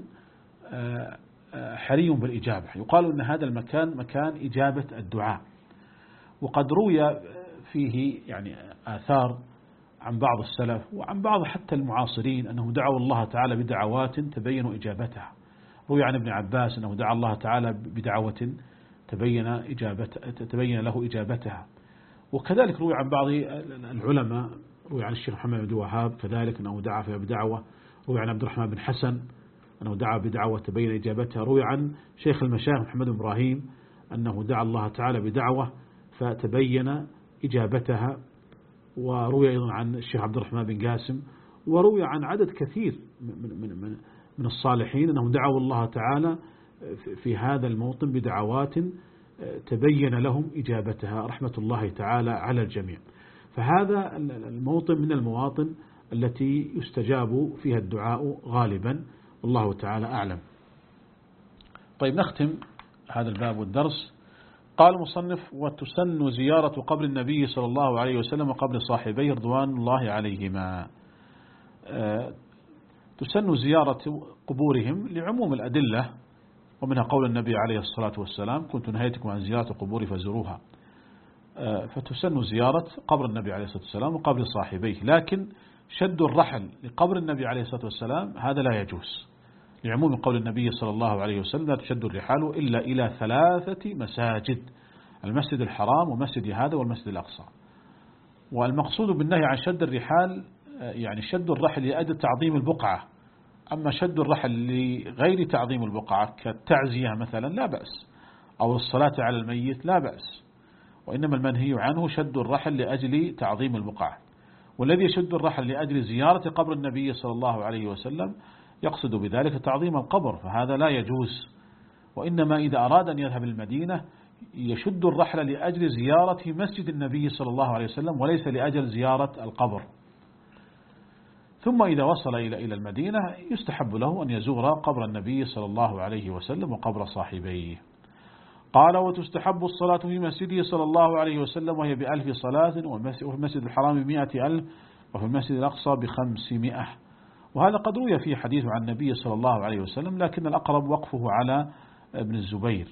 حري بالإجابة. يقال أن هذا المكان مكان إجابة الدعاء. وقد روي فيه يعني آثار عن بعض السلف وعن بعض حتى المعاصرين أنهم دعوا الله تعالى بدعوات تبين إجابتها. روي عن ابن عباس أنه دعا الله تعالى بدعوة تبين إجابة تبين له إجابتها. وكذلك روي عن بعض العلماء، روي عن الشيخ محمد بن وهاب كذلك أنه دعا فيها بدعوة. روي عن عبد الرحمن بن حسن أنه دعا بدعوة تبين إجابتها. روي عن شيخ المشايخ محمد بن إبراهيم أنه دعا الله تعالى بدعوة فتبين إجابتها. وروي أيضا عن الشيخ عبد الرحمن بن قاسم، وروي عن عدد كثير من, من, من, من الصالحين أنهم دعوا الله تعالى في هذا الموطن بدعوات تبين لهم إجابتها رحمة الله تعالى على الجميع. فهذا الموطن من المواطن التي يستجاب فيها الدعاء غالبا، والله تعالى أعلم. طيب نختم هذا الباب والدرس. قال المصنف: وتسن زيارة قبر النبي صلى الله عليه وسلم وقبر صاحبيه رضوان الله عليهما. تسن زيارة قبورهم لعموم الأدلة، ومنها قول النبي عليه الصلاة والسلام: كنت نهيتكم عن زيارة قبور فزوروها. فتسن زيارة قبر النبي عليه الصلاة والسلام وقبر صاحبيه، لكن شد الرحل لقبر النبي عليه الصلاة والسلام هذا لا يجوز، لعموم قول النبي صلى الله عليه وسلم: لا تشد الرحال إلا إلى ثلاثة مساجد، المسجد الحرام ومسجد هذا والمسجد الأقصى. والمقصود بالنهي عن شد الرحال يعني شد الرحل لأجل تعظيم البقعة. أما شد الرحل لغير تعظيم البقعة كالتعزية مثلا لا بأس، أو الصلاة على الميت لا بأس، وإنما المنهي عنه شد الرحل لأجل تعظيم البقعة. والذي يشد الرحل لأجل زيارة قبر النبي صلى الله عليه وسلم يقصد بذلك تعظيم القبر، فهذا لا يجوز. وإنما إذا أراد أن يذهب المدينة يشد الرحل لأجل زيارة مسجد النبي صلى الله عليه وسلم وليس لأجل زيارة القبر. ثم إذا وصل إلى إلى المدينة يستحب له أن يزور قبر النبي صلى الله عليه وسلم وقبر صاحبيه. قال: وتستحب الصلاة في مسجده صلى الله عليه وسلم وهي بألف صلاة، وفي المسجد الحرام بمئة ألف، وفي المسجد الأقصى بخمسمائة. وهذا قد روي فيه حديث عن النبي صلى الله عليه وسلم، لكن الأقرب وقفه على ابن الزبير.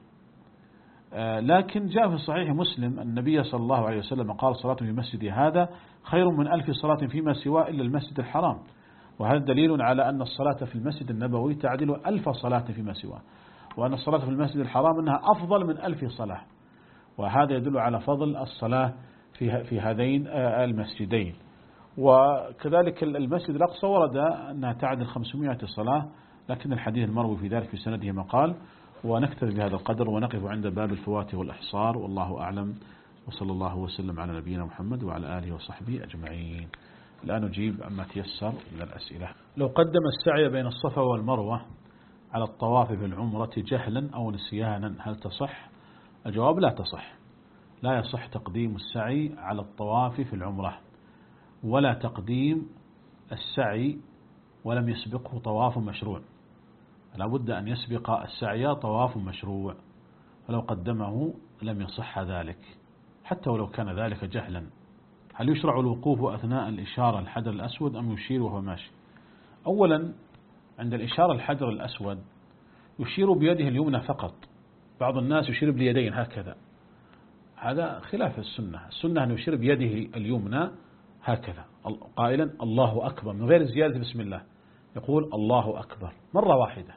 لكن جاء في صحيح مسلم النبي صلى الله عليه وسلم قال: صلاة في مسجد هذا خير من ألف صلاة فيما سواه إلا المسجد الحرام. وهذا دليل على أن الصلاة في المسجد النبوي تعدل ألف صلاة فيما سواه، وأن الصلاة في المسجد الحرام أنها أفضل من ألف صلاة. وهذا يدل على فضل الصلاة في في هذين المسجدين. وكذلك المسجد الأقصى ورد أنها تعدل خمسمائة صلاة، لكن الحديث المروي في ذلك في سنده مقال. ونكتفي بهذا القدر ونقف عند باب الفوات والإحصار، والله أعلم، وصلى الله وسلم على نبينا محمد وعلى آله وصحبه أجمعين. الآن نجيب عما تيسر من الأسئلة. لو قدم السعي بين الصفا والمروة على الطواف في العمرة جهلا أو نسيانا هل تصح؟ الجواب: لا تصح. لا يصح تقديم السعي على الطواف في العمرة، ولا تقديم السعي ولم يسبقه طواف مشروع. لا بد أن يسبق السعي طواف مشروع، ولو قدمه لم يصح ذلك حتى ولو كان ذلك جهلا. هل يشرع الوقوف أثناء الإشارة الحجر الأسود أم يشير وهو ماشي؟ أولا، عند الإشارة الحجر الأسود يشير بيده اليمنى فقط. بعض الناس يشير باليدين هكذا، هذا خلاف السنة. السنة أن يشير بيده اليمنى هكذا قائلا الله أكبر من غير زيادة بسم الله، يقول الله أكبر مرة واحدة.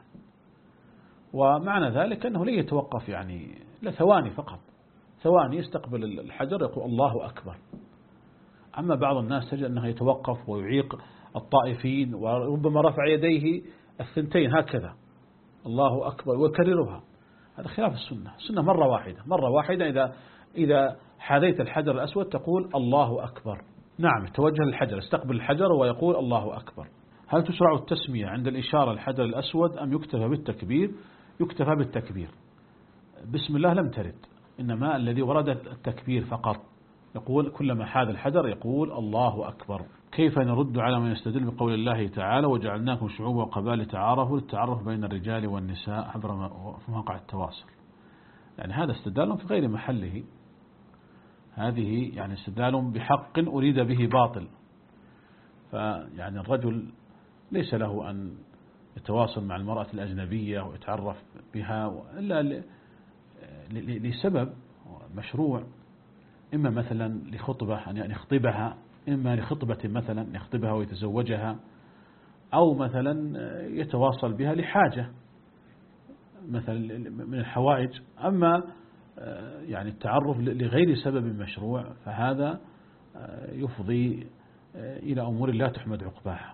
ومعنى ذلك أنه لا يتوقف يعني لثواني فقط، ثواني يستقبل الحجر يقول الله أكبر. أما بعض الناس تجد أنه يتوقف ويعيق الطائفين، وربما رفع يديه الثنتين هكذا الله أكبر ويكررها، هذا خلاف السنة. السنة مرة واحدة، مرة واحدة. إذا إذا حاذيت الحجر الأسود تقول الله أكبر. نعم، توجه للحجر، استقبل الحجر ويقول الله أكبر. هل تشرع التسمية عند الإشارة الحجر الأسود أم يكتفى بالتكبير؟ يكتفى بالتكبير. بسم الله لم ترد، إنما الذي ورد التكبير فقط. يقول كلما حاذ الحجر يقول الله أكبر. كيف نرد على من يستدل بقول الله تعالى وجعلناكم شعوبا وقبائل تعارفوا للتعرف بين الرجال والنساء عبر مواقع التواصل؟ يعني هذا استدلال في غير محله، هذه يعني استدلال بحق أريد به باطل. فيعني الرجل ليس له أن يتواصل مع المرأة الأجنبية ويتعرف بها إلا لسبب مشروع، إما مثلا لخطبة أن يخطبها، إما لخطبة مثلا يخطبها ويتزوجها، أو مثلا يتواصل بها لحاجة مثلا من الحوائج. أما يعني التعرف لغير سبب مشروع فهذا يفضي إلى أمور لا تحمد عقباها.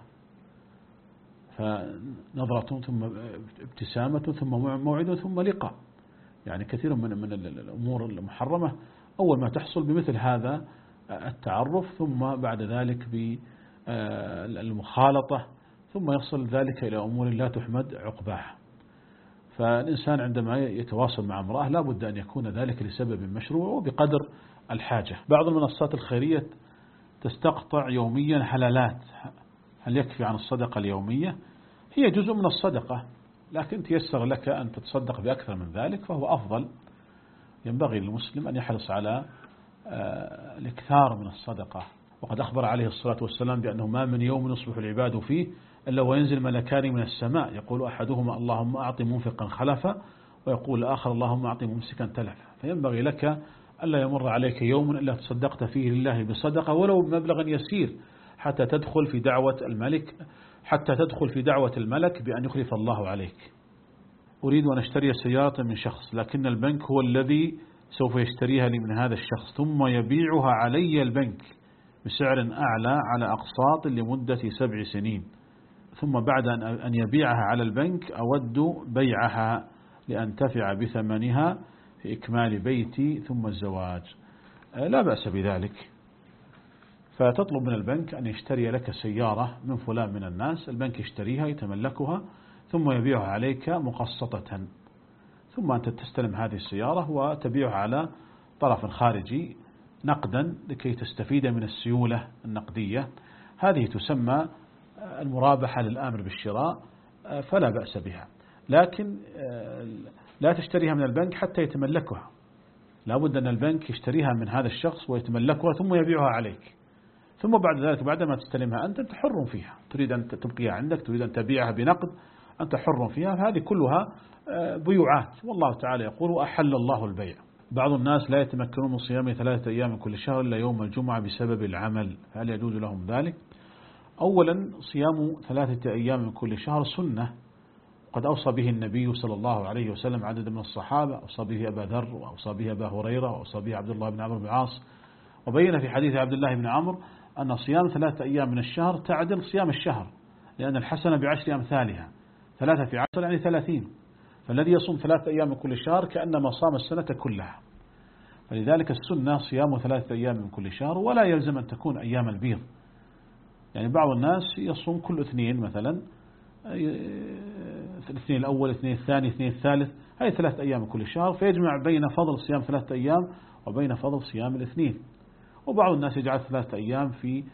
فنظرة ثم ابتسامة ثم موعد ثم لقاء، يعني كثير من من الأمور المحرمة أول ما تحصل بمثل هذا التعرف، ثم بعد ذلك بالمخالطة، ثم يصل ذلك إلى أمور لا تحمد عقباها. فالإنسان عندما يتواصل مع امرأة لا بد أن يكون ذلك لسبب مشروع وبقدر الحاجة. بعض المنصات الخيرية تستقطع يوميا حلالات، هل يكفي عن الصدقة اليومية؟ هي جزء من الصدقة، لكن تيسر لك أن تتصدق بأكثر من ذلك فهو أفضل. ينبغي للمسلم أن يحرص على الإكثار من الصدقة. وقد أخبر عليه الصلاة والسلام بأنه ما من يوم يصبح العباد فيه إلا وينزل ملكان من السماء، يقول أحدهما اللهم أعط منفقا خلفا، ويقول الآخر اللهم أعط ممسكا تلفا. فينبغي لك ألا يمر عليك يوم إلا تصدقت فيه لله بصدقة ولو بمبلغ يسير، حتى تدخل في دعوة الملك حتى تدخل في دعوة الملك بأن يخلف الله عليك. أريد أن أشتري سيارة من شخص، لكن البنك هو الذي سوف يشتريها لي من هذا الشخص، ثم يبيعها علي البنك بسعر أعلى على أقساط لمدة سبع سنين، ثم بعد أن يبيعها على البنك أود بيعها لأنتفع بثمنها في إكمال بيتي ثم الزواج، لا بأس بذلك. فتطلب من البنك أن يشتري لك سيارة من فلان من الناس، البنك يشتريها يتملكها ثم يبيعها عليك مقسطة، ثم أنت تستلم هذه السيارة وتبيعها على طرف خارجي نقدا لكي تستفيد من السيولة النقدية. هذه تسمى المرابحة للآمر بالشراء، فلا بأس بها، لكن لا تشتريها من البنك حتى يتملكها، لا بد أن البنك يشتريها من هذا الشخص ويتملكها ثم يبيعها عليك، ثم بعد ذلك بعدما تستلمها أنت أنت حر فيها، تريد أن تبقيها عندك، تريد أن تبيعها بنقد، أنت حر فيها. فهذه كلها بيوعات، والله تعالى يقول وأحل الله البيع. بعض الناس لا يتمكنون من صيام ثلاثة أيام من كل شهر إلا يوم الجمعة بسبب العمل، هل يجوز لهم ذلك؟ أولا صيام ثلاثة أيام من كل شهر سنة، قد أوصى به النبي صلى الله عليه وسلم عدد من الصحابة، أوصى به أبا ذر وأوصى به أبا هريرة وأوصى به عبد الله بن عمرو بن العاص، وبين في حديث عبد الله بن عمرو أن صيام ثلاثة أيام من الشهر تعدل صيام الشهر، لأن الحسنة بعشر أمثالها، ثلاثة في عشر يعني ثلاثين، فالذي يصوم ثلاثة أيام من كل شهر كأنما صام السنة كلها. فلذلك السنة صيام ثلاثة أيام من كل شهر، ولا يلزم أن تكون أيام البيض. يعني بعض الناس يصوم كل اثنين مثلا، الاثنين الأول الاثنين الثاني الاثنين الثالث، هذه ثلاثة أيام من كل شهر، فيجمع بين فضل صيام ثلاثة أيام وبين فضل صيام الاثنين. وبعض الناس يجعل ثلاثة أيام في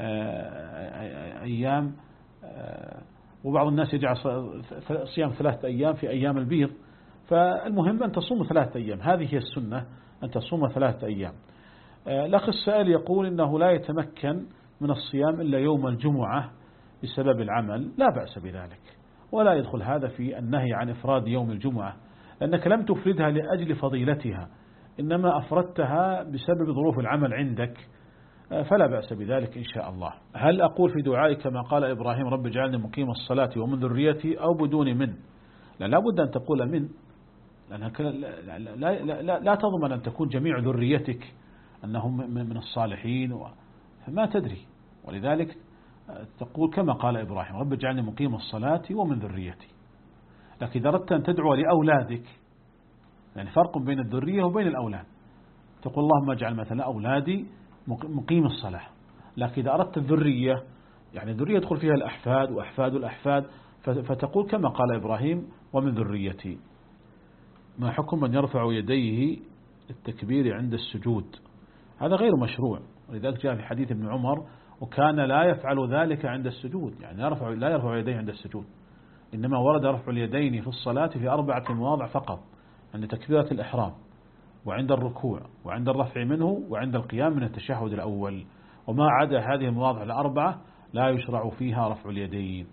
أيام، وبعض الناس يجعل صيام ثلاثة أيام في أيام البيض. فالمهم أن تصوم ثلاثة أيام، هذه هي السنة، أن تصوم ثلاثة أيام. الأخ السائل يقول إنه لا يتمكن من الصيام إلا يوم الجمعة بسبب العمل، لا بأس بذلك، ولا يدخل هذا في النهي عن إفراد يوم الجمعة، لأنك لم تفردها لأجل فضيلتها، إنما أفردتها بسبب ظروف العمل عندك، فلا بأس بذلك إن شاء الله. هل أقول في دعائي كما قال إبراهيم رب اجعلني مقيم الصلاة ومن ذريتي أو بدون من؟ لا, لا بد أن تقول من، لأنك لا, لا, لا, لا, لا تضمن أن تكون جميع ذريتك أنهم من الصالحين، فما تدري، ولذلك تقول كما قال إبراهيم رب اجعلني مقيم الصلاة ومن ذريتي. لكن إذا أردت أن تدعو لأولادك، يعني فرق بين الذرية وبين الأولاد، تقول اللهم اجعل مثلا أولادي مقيم الصلاة. لكن إذا أردت الذرية، يعني الذرية يدخل فيها الأحفاد وأحفاد الأحفاد، فتقول كما قال إبراهيم ومن ذريتي. ما حكم من يرفع يديه التكبير عند السجود؟ هذا غير مشروع، ولذلك جاء في حديث ابن عمر وكان لا يفعل ذلك عند السجود، يعني يرفع لا يرفع يديه عند السجود، إنما ورد رفع اليدين في الصلاة في أربعة مواضع فقط، عند تكبيرة الإحرام وعند الركوع وعند الرفع منه وعند القيام من التشهد الأول، وما عدا هذه المواضع الأربعة لا يشرع فيها رفع اليدين.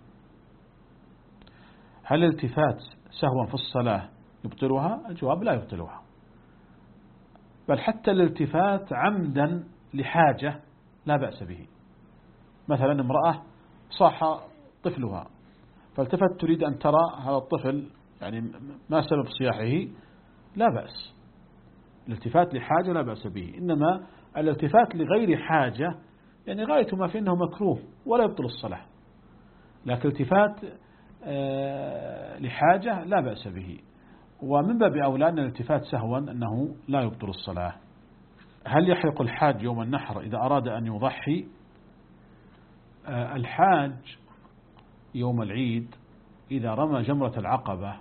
هل الالتفات سهوا في الصلاة يبطلها؟ الجواب لا يبطلها، بل حتى الالتفات عمدا لحاجة لا بأس به. مثلا امرأة صاح طفلها فالتفت تريد أن ترى هذا الطفل يعني ما سبب صياحه، لا بأس، الالتفات لحاجة لا بأس به. إنما الالتفات لغير حاجة يعني غاية ما فيه أنه مكروه ولا يبطل الصلاة، لكن التفات لحاجة لا بأس به، ومن باب أولى أن الالتفات سهوا أنه لا يبطل الصلاة. هل يحلق الحاج يوم النحر إذا أراد أن يضحي؟ الحاج يوم العيد إذا رمى جمرة العقبة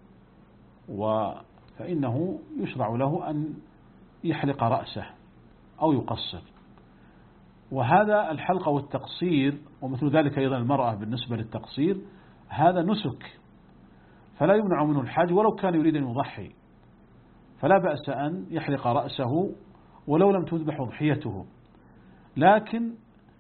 فإنه يشرع له أن يحلق رأسه أو يقصر، وهذا الحلق والتقصير ومثل ذلك أيضا المرأة بالنسبة للتقصير هذا نسك، فلا يمنع منه الحاج ولو كان يريد أن يضحي، فلا بأس أن يحلق رأسه ولو لم تذبح أضحيته. لكن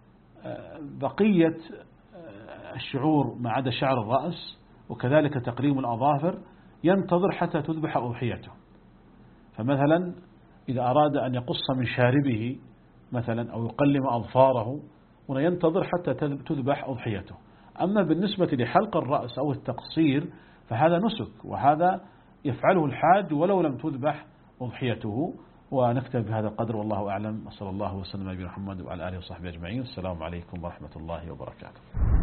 بقية الشعور ما عدا شعر الرأس وكذلك تقليم الأظافر ينتظر حتى تذبح أضحيته. فمثلا إذا أراد أن يقص من شاربه مثلا أو يقلم أظفاره هنا ينتظر حتى تذبح أضحيته. أما بالنسبة لحلق الرأس أو التقصير فهذا نسك، وهذا يفعله الحاج ولو لم تذبح أضحيته. ونكتب بهذا القدر والله أعلم، وصلى الله وسلم على محمد وعلى آله وصحبه أجمعين. السلام عليكم ورحمة الله وبركاته.